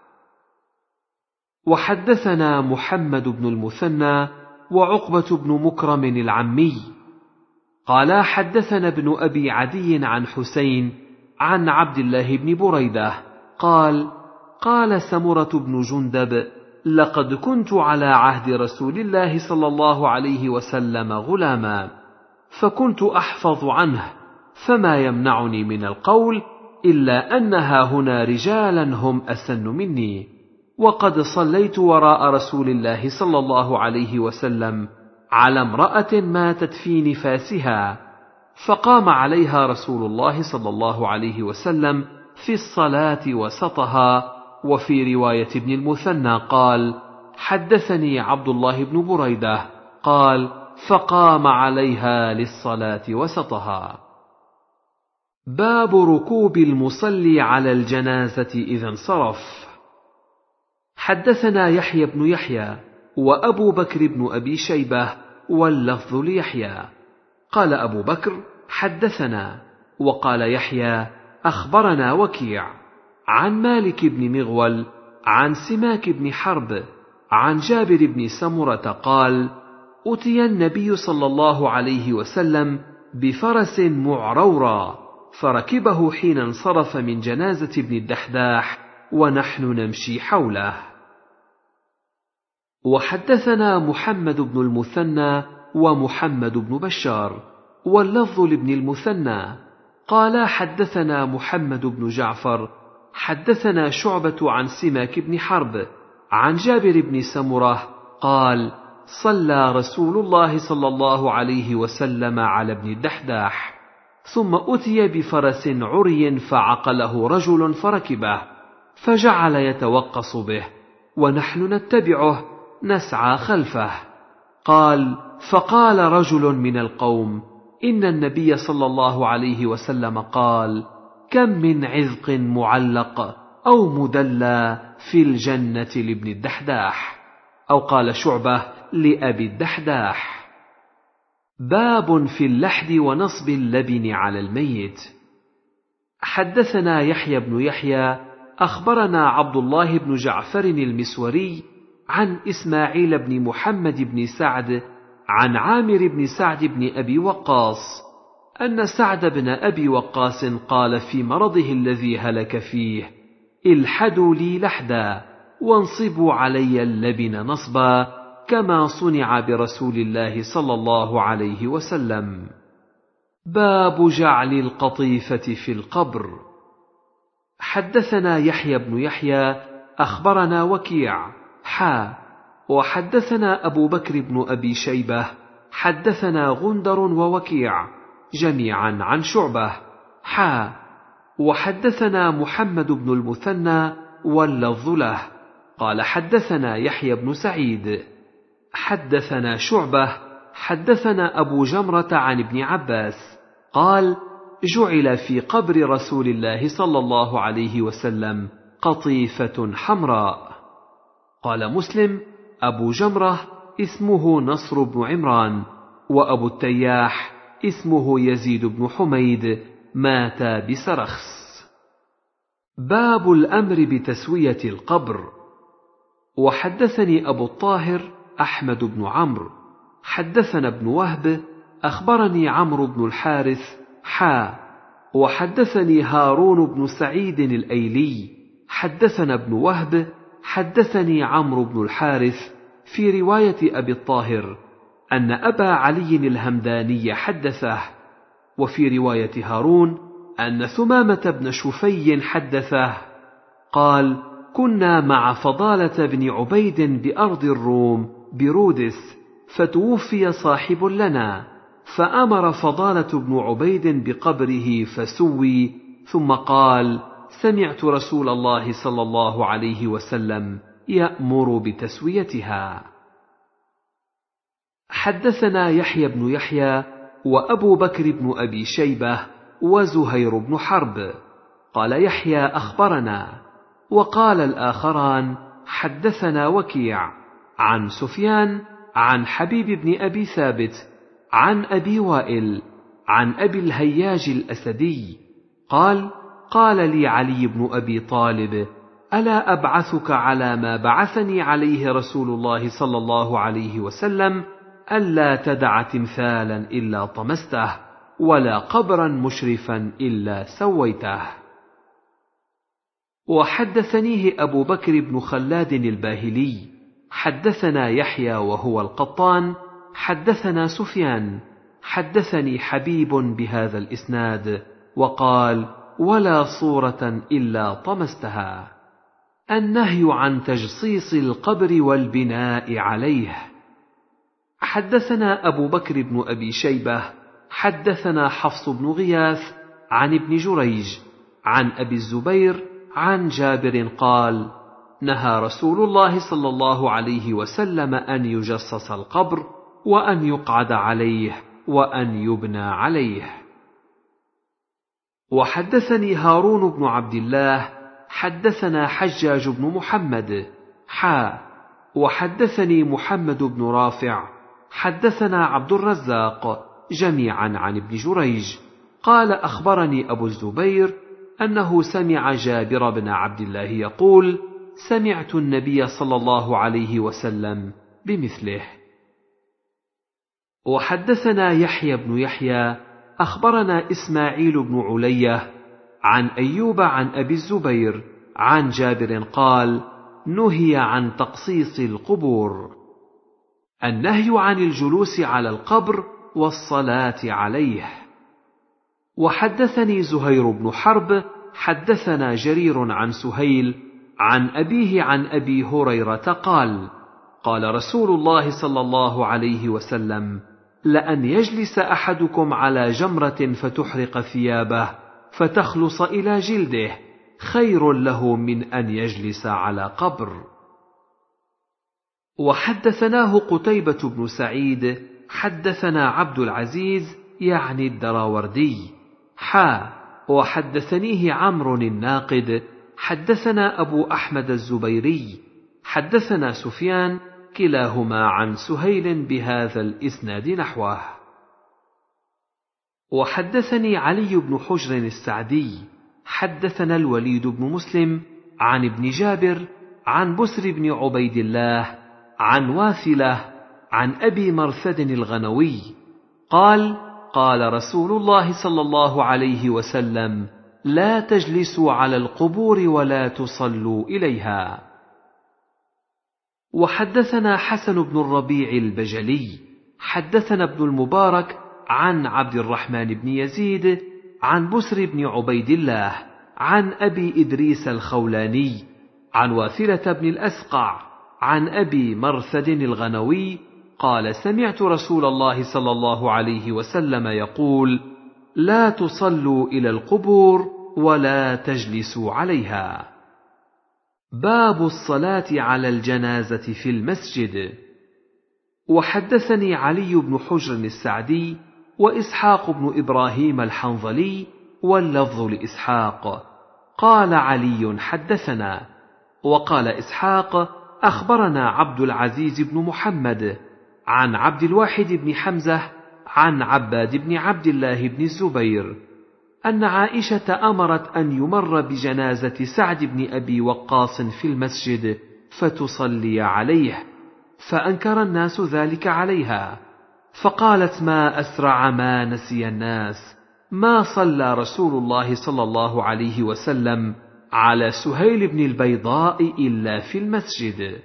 وحدثنا محمد بن المثنى وعقبة بن مكرم العمي قال حدثنا ابن أبي عدي عن حسين عن عبد الله بن بريدة قال قال سمرة بن جندب لقد كنت على عهد رسول الله صلى الله عليه وسلم غلاما، فكنت أحفظ عنه، فما يمنعني من القول إلا أنها هنا رجالا هم أسن مني، وقد صليت وراء رسول الله صلى الله عليه وسلم على امرأة ماتت في نفاسها، فقام عليها رسول الله صلى الله عليه وسلم في الصلاة وسطها. وفي رواية ابن المثنى قال حدثني عبد الله بن بريدة قال فقام عليها للصلاة وسطها. باب ركوب المصلي على الجنازة إذا انصرف. حدثنا يحيى بن يحيى وأبو بكر بن أبي شيبة واللفظ ليحيى قال أبو بكر حدثنا، وقال يحيى أخبرنا وكيع عن مالك بن مغول عن سماك بن حرب عن جابر بن سمرة قال أتي النبي صلى الله عليه وسلم بفرس معرورا فركبه حين انصرف من جنازة ابن الدحداح ونحن نمشي حوله. وحدثنا محمد بن المثنى ومحمد بن بشار واللفظ لابن المثنى قال حدثنا محمد بن جعفر حدثنا شعبة عن سماك بن حرب عن جابر بن سمرة قال صلى رسول الله صلى الله عليه وسلم على ابن الدحداح، ثم أتي بفرس عري فعقله رجل فركبه، فجعل يتوقص به ونحن نتبعه نسعى خلفه. قال فقال رجل من القوم إن النبي صلى الله عليه وسلم قال كم من عذق معلق أو مدلى في الجنة لابن الدحداح، أو قال شعبة لأبي الدحداح. باب في اللحد ونصب اللبن على الميت. حدثنا يحيى بن يحيى أخبرنا عبد الله بن جعفر المسوري عن إسماعيل بن محمد بن سعد عن عامر بن سعد بن أبي وقاص أن سعد بن أبي وقاص قال في مرضه الذي هلك فيه الحدوا لي لحدا وانصبوا علي اللبن نصبا كما صنع برسول الله صلى الله عليه وسلم. باب جعل القطيفة في القبر. حدثنا يحيى بن يحيى أخبرنا وكيع حا وحدثنا أبو بكر بن أبي شيبة حدثنا غندر ووكيع جميعا عن شعبة حا وحدثنا محمد بن المثنى واللفظ له قال حدثنا يحيى بن سعيد حدثنا شعبة حدثنا أبو جمرة عن ابن عباس قال جعل في قبر رسول الله صلى الله عليه وسلم قطيفة حمراء. قال مسلم أبو جمرة اسمه نصر بن عمران، وأبو التياح اسمه يزيد بن حميد مات بسرخس. باب الأمر بتسوية القبر. وحدثني أبو الطاهر أحمد بن عمرو حدثنا ابن وهب أخبرني عمرو بن الحارث حا وحدثني هارون بن سعيد الأيلي حدثنا ابن وهب حدثني عمرو بن الحارث في رواية أبي الطاهر أن أبا علي الهمداني حدثه، وفي رواية هارون أن ثمامة بن شفي حدثه قال: كنا مع فضالة بن عبيد بأرض الروم برودس، فتوفي صاحب لنا، فأمر فضالة بن عبيد بقبره فسوي، ثم قال: سمعت رسول الله صلى الله عليه وسلم يأمر بتسويتها. حدثنا يحيى بن يحيى وأبو بكر بن أبي شيبة وزهير بن حرب. قال يحيى: أخبرنا. وقال الآخران: حدثنا وكيع عن سفيان عن حبيب بن أبي ثابت عن أبي وائل عن أبي الهياج الأسدي قال: قال لي علي بن أبي طالب: ألا أبعثك على ما بعثني عليه رسول الله صلى الله عليه وسلم، ألا تدع تمثالا إلا طمسته، ولا قبرا مشرفا إلا سويته. وحدثنيه أبو بكر بن خلاد الباهلي حدثنا يحيى وهو القطان حدثنا سفيان حدثني حبيب بهذا الإسناد وقال: ولا صورة إلا طمستها. النهي عن تجصيص القبر والبناء عليه. حدثنا أبو بكر بن أبي شيبة حدثنا حفص بن غياث عن ابن جريج عن أبي الزبير عن جابر قال: نهى رسول الله صلى الله عليه وسلم أن يجصص القبر وأن يقعد عليه وأن يبنى عليه. وحدثني هارون بن عبد الله حدثنا حجاج بن محمد حا وحدثني محمد بن رافع حدثنا عبد الرزاق جميعا عن ابن جريج قال: أخبرني أبو الزبير أنه سمع جابر بن عبد الله يقول: سمعت النبي صلى الله عليه وسلم بمثله. وحدثنا يحيى بن يحيى أخبرنا إسماعيل بن علية عن أيوب عن أبي الزبير عن جابر قال: نهي عن تقصيص القبور. النهي عن الجلوس على القبر والصلاة عليه. وحدثني زهير بن حرب حدثنا جرير عن سهيل عن أبيه عن أبي هريرة قال: قال رسول الله صلى الله عليه وسلم: لأن يجلس أحدكم على جمرة فتحرق ثيابه فتخلص إلى جلده خير له من أن يجلس على قبر. وحدثناه قتيبة بن سعيد حدثنا عبد العزيز يعني الدراوردي حا وحدثنيه عمرو الناقد حدثنا أبو أحمد الزبيري حدثنا سفيان كلاهما عن سهيل بهذا الإسناد نحوه. وحدثني علي بن حجر السعدي حدثنا الوليد بن مسلم عن ابن جابر عن بسر بن عبيد الله عن واثلة عن أبي مرثد الغنوي قال: قال رسول الله صلى الله عليه وسلم: لا تجلسوا على القبور ولا تصلوا إليها. وحدثنا حسن بن الربيع البجلي حدثنا ابن المبارك عن عبد الرحمن بن يزيد عن بسر بن عبيد الله عن أبي إدريس الخولاني عن واثلة بن الأسقع عن أبي مرثد الغنوي قال: سمعت رسول الله صلى الله عليه وسلم يقول: لا تصلوا إلى القبور ولا تجلسوا عليها. باب الصلاة على الجنازة في المسجد. وحدثني علي بن حجر السعدي وإسحاق بن إبراهيم الحنظلي واللفظ لإسحاق قال علي: حدثنا. وقال إسحاق: أخبرنا عبد العزيز بن محمد عن عبد الواحد بن حمزة عن عباد بن عبد الله بن الزبير أن عائشة أمرت أن يمر بجنازة سعد بن أبي وقاص في المسجد فتصلي عليه، فأنكر الناس ذلك عليها، فقالت: ما أسرع ما نسي الناس، ما صلى رسول الله صلى الله عليه وسلم على سهيل بن البيضاء إلا في المسجد.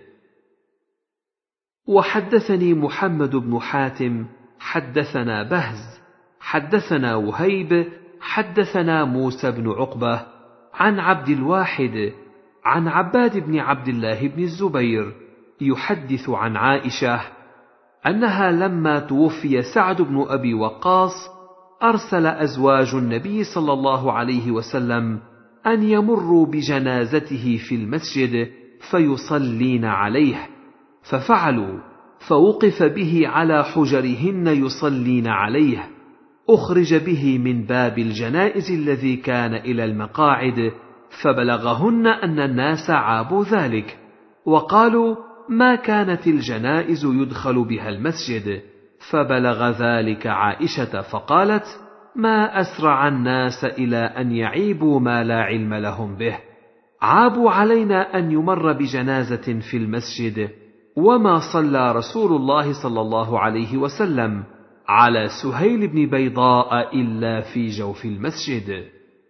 وحدثني محمد بن حاتم حدثنا بهز حدثنا وهيب حدثنا موسى بن عقبة عن عبد الواحد عن عباد بن عبد الله بن الزبير يحدث عن عائشة أنها لما توفي سعد بن أبي وقاص أرسل أزواج النبي صلى الله عليه وسلم أن يمروا بجنازته في المسجد فيصلين عليه، ففعلوا، فوقف به على حجرهن يصلين عليه، أخرج به من باب الجنائز الذي كان إلى المقاعد، فبلغهن أن الناس عابوا ذلك، وقالوا: ما كانت الجنائز يدخل بها المسجد، فبلغ ذلك عائشة فقالت: ما أسرع الناس إلى أن يعيبوا ما لا علم لهم به، عابوا علينا أن يمر بجنازة في المسجد، وما صلى رسول الله صلى الله عليه وسلم على سهيل بن بيضاء إلا في جوف المسجد.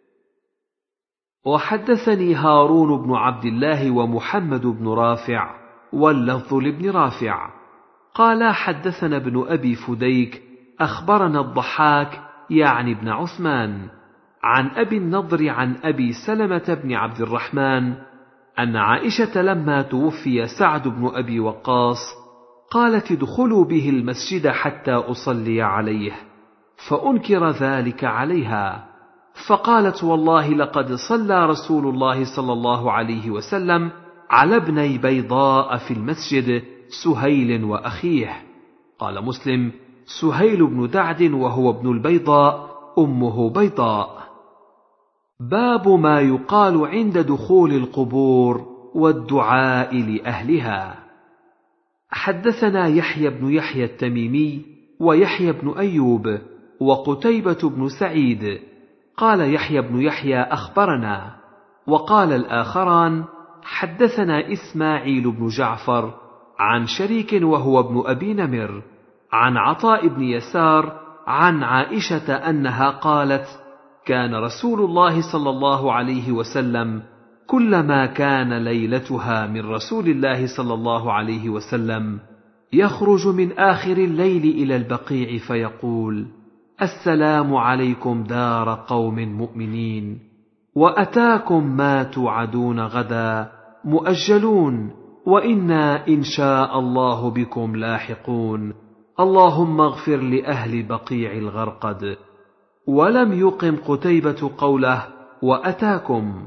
وحدثني هارون بن عبد الله ومحمد بن رافع واللفظ لابن رافع قال: حدثنا ابن أبي فديك أخبرنا الضحاك يعني ابن عثمان عن أبي النضر عن أبي سلمة بن عبد الرحمن أن عائشة لما توفي سعد بن أبي وقاص قالت: ادخلوا به المسجد حتى أصلي عليه، فأنكر ذلك عليها، فقالت: والله لقد صلى رسول الله صلى الله عليه وسلم على ابني بيضاء في المسجد، سهيل وأخيه. قال مسلم: سهيل بن دعد وهو ابن البيضاء، أمه بيضاء. باب ما يقال عند دخول القبور والدعاء لأهلها. حدثنا يحيى بن يحيى التميمي ويحيى بن أيوب وقتيبة بن سعيد قال يحيى بن يحيى أخبرنا، وقال الآخران حدثنا إسماعيل بن جعفر عن شريك وهو ابن أبي نمر عن عطاء بن يسار عن عائشة أنها قالت: كان رسول الله صلى الله عليه وسلم كلما كان ليلتها من رسول الله صلى الله عليه وسلم يخرج من آخر الليل إلى البقيع فيقول: السلام عليكم دار قوم مؤمنين، وأتاكم ما توعدون غدا مؤجلون، وإنا إن شاء الله بكم لاحقون، اللهم اغفر لأهل بقيع الغرقد. ولم يقم قتيبة قوله وأتاكم.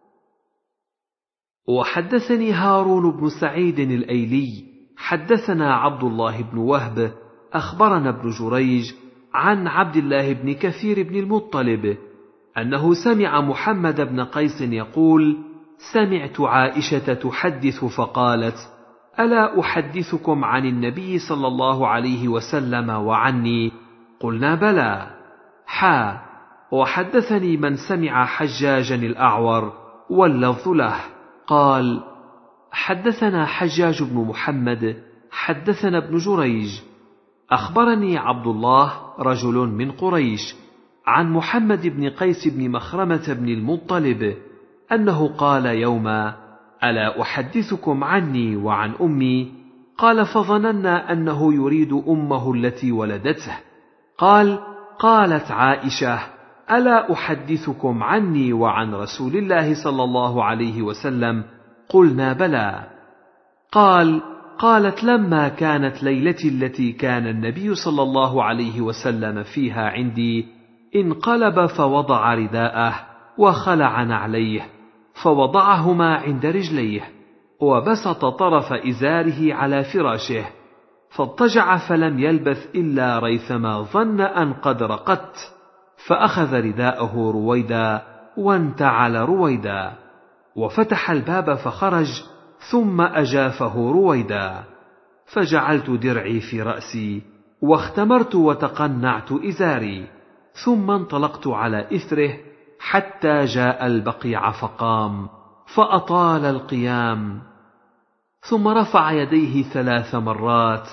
وحدثني هارون بن سعيد الأيلي حدثنا عبد الله بن وهب أخبرنا ابن جريج عن عبد الله بن كثير بن المطلب أنه سمع محمد بن قيس يقول: سمعت عائشة تحدث فقالت: ألا أحدثكم عن النبي صلى الله عليه وسلم وعني؟ قلنا: بلى. حا وحدثني من سمع حجاجا الأعور واللفظ له قال: حدثنا حجاج بن محمد حدثنا ابن جريج أخبرني عبد الله رجل من قريش عن محمد بن قيس بن مخرمة بن المطلب أنه قال يوما: ألا أحدثكم عني وعن أمي؟ قال: فظننا أنه يريد أمه التي ولدته. قال: قالت عائشة: ألا أحدثكم عني وعن رسول الله صلى الله عليه وسلم؟ قلنا: بلى. قال: قالت: لما كانت ليلتي التي كان النبي صلى الله عليه وسلم فيها عندي انقلب فوضع رداءه وخلع نعليه فوضعهما عند رجليه وبسط طرف إزاره على فراشه، فاضطجع فلم يلبث إلا ريثما ظن أن قد رقدت، فأخذ رداءه رويدا وانتعل رويدا، وفتح الباب فخرج، ثم أجافه رويدا، فجعلت درعي في رأسي واختمرت وتقنعت إزاري، ثم انطلقت على إثره حتى جاء البقيع فقام فأطال القيام، ثم رفع يديه ثلاث مرات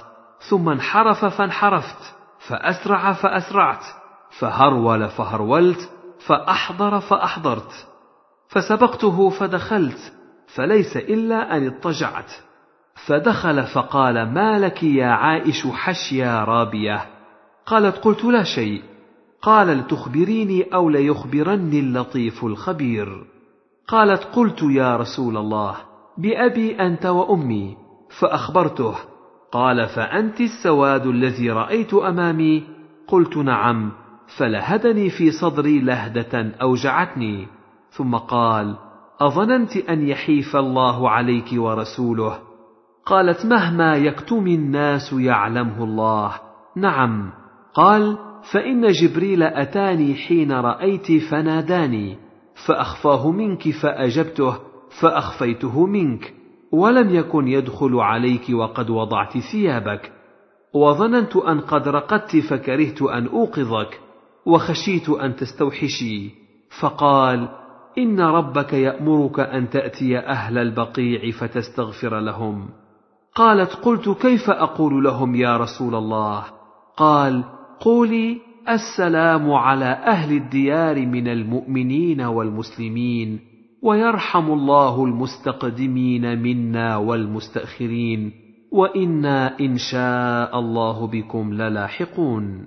ثم انحرف فانحرفت، فأسرع فأسرعت، فهرول فهرولت، فأحضر فأحضرت، فسبقته فدخلت، فليس إلا أن اضطجعت. فدخل فقال: ما لك يا عائش حشيا رابية؟ قالت: قلت: لا شيء. قال: لتخبريني أو ليخبرني اللطيف الخبير؟ قالت: قلت: يا رسول الله، بأبي أنت وأمي. فأخبرته. قال: فأنت السواد الذي رأيت أمامي؟ قلت: نعم. فلهدني في صدري لهدة أوجعتني. ثم قال: أظننت أن يحيف الله عليك ورسوله؟ قالت: مهما يكتم الناس يعلمه الله. نعم. قال: فإن جبريل أتاني حين رأيت فناداني، فأخفاه منك فأجبته، فأخفيته منك، ولم يكن يدخل عليك وقد وضعت ثيابك، وظننت أن قد رقدت فكرهت أن أوقظك، وخشيت أن تستوحشي. فقال: إن ربك يأمرك أن تأتي أهل البقيع فتستغفر لهم. قالت: قلت: كيف أقول لهم يا رسول الله؟ قال: قولي: السلام على أهل الديار من المؤمنين والمسلمين، ويرحم الله المستقدمين منا والمستأخرين، وإنا إن شاء الله بكم للاحقون.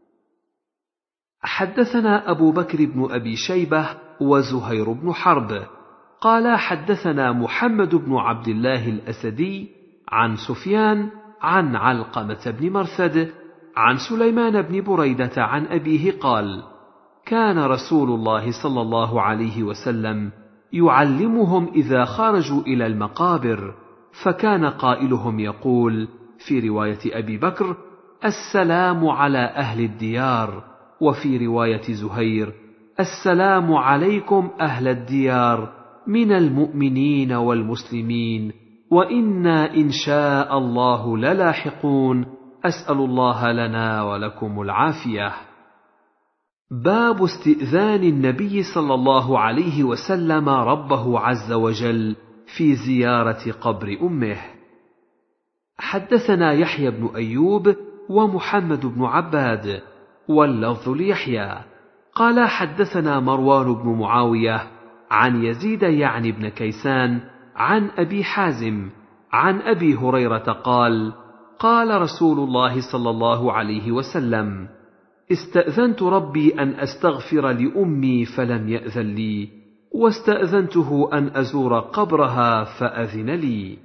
حدثنا أبو بكر بن أبي شيبة وزهير بن حرب قال: حدثنا محمد بن عبد الله الأسدي عن سفيان عن علقمة بن مرثد عن سليمان بن بريدة عن أبيه قال: كان رسول الله صلى الله عليه وسلم يعلمهم إذا خرجوا إلى المقابر، فكان قائلهم يقول في رواية أبي بكر: السلام على أهل الديار، وفي رواية زهير: السلام عليكم أهل الديار من المؤمنين والمسلمين، وإنا إن شاء الله للاحقون، أسأل الله لنا ولكم العافية. باب استئذان النبي صلى الله عليه وسلم ربه عز وجل في زيارة قبر أمه. حدثنا يحيى بن أيوب ومحمد بن عباد واللفظ ليحيى قال: حدثنا مروان بن معاوية عن يزيد يعني بن كيسان عن أبي حازم عن أبي هريرة قال: قال رسول الله صلى الله عليه وسلم: استأذنت ربي أن أستغفر لأمي فلم يأذن لي، واستأذنته أن أزور قبرها فأذن لي.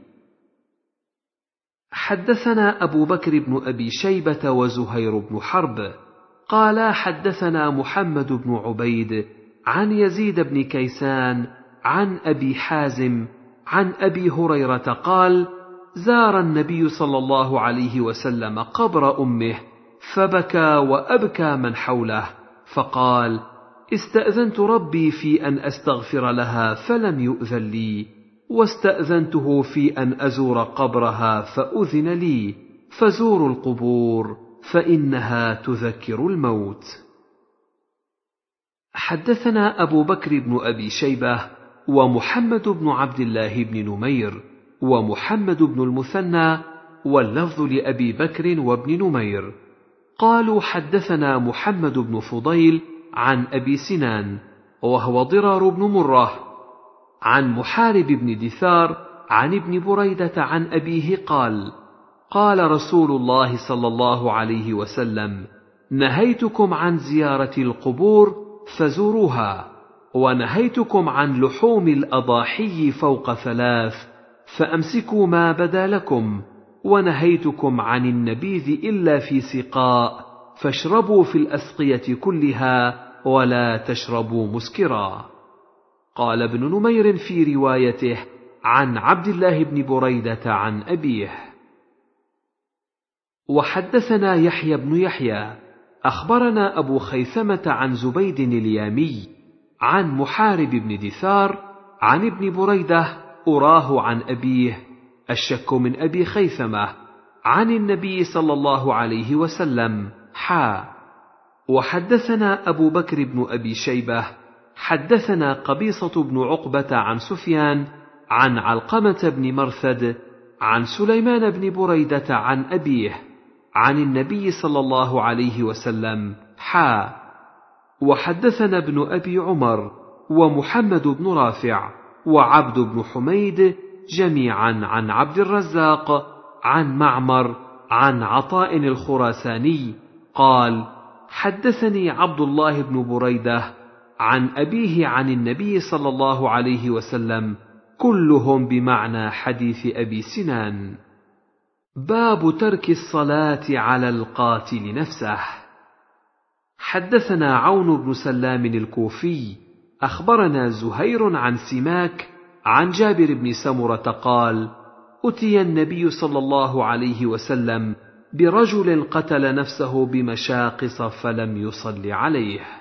حدثنا أبو بكر بن أبي شيبة وزهير بن حرب قال: حدثنا محمد بن عبيد عن يزيد بن كيسان عن أبي حازم عن أبي هريرة قال: زار النبي صلى الله عليه وسلم قبر أمه، فبكى وأبكى من حوله، فقال: استأذنت ربي في أن أستغفر لها فلم يؤذن لي، واستأذنته في أن أزور قبرها فأذن لي، فزوروا القبور فإنها تذكر الموت. حدثنا أبو بكر بن أبي شيبة ومحمد بن عبد الله بن نمير ومحمد بن المثنى واللفظ لأبي بكر وابن نمير قالوا: حدثنا محمد بن فضيل عن أبي سنان وهو ضرار بن مرة عن محارب بن دثار عن ابن بريدة عن أبيه قال: قال رسول الله صلى الله عليه وسلم: نهيتكم عن زيارة القبور فزوروها، ونهيتكم عن لحوم الأضاحي فوق ثلاث فأمسكوا ما بدا لكم، ونهيتكم عن النبيذ إلا في سقاء، فاشربوا في الأسقية كلها ولا تشربوا مسكرا. قال ابن نمير في روايته عن عبد الله بن بريدة عن أبيه. وحدثنا يحيى بن يحيى أخبرنا أبو خيثمة عن زبيد اليامي عن محارب بن دثار عن ابن بريدة أراه عن أبيه، الشك من أبي خيثمة، عن النبي صلى الله عليه وسلم حا. وحدثنا أبو بكر بن أبي شيبة حدثنا قبيصة بن عقبة عن سفيان عن علقمة بن مرثد عن سليمان بن بريدة عن أبيه عن النبي صلى الله عليه وسلم حا. وحدثنا ابن أبي عمر ومحمد بن رافع وعبد بن حميد جميعا عن عبد الرزاق عن معمر عن عطاء الخراساني قال: حدثني عبد الله بن بريدة عن أبيه عن النبي صلى الله عليه وسلم، كلهم بمعنى حديث أبي سنان. باب ترك الصلاة على القاتل نفسه. حدثنا عون بن سلام الكوفي أخبرنا زهير عن سماك عن جابر بن سمرة قال: أتي النبي صلى الله عليه وسلم برجل قتل نفسه بمشاقص فلم يصل عليه.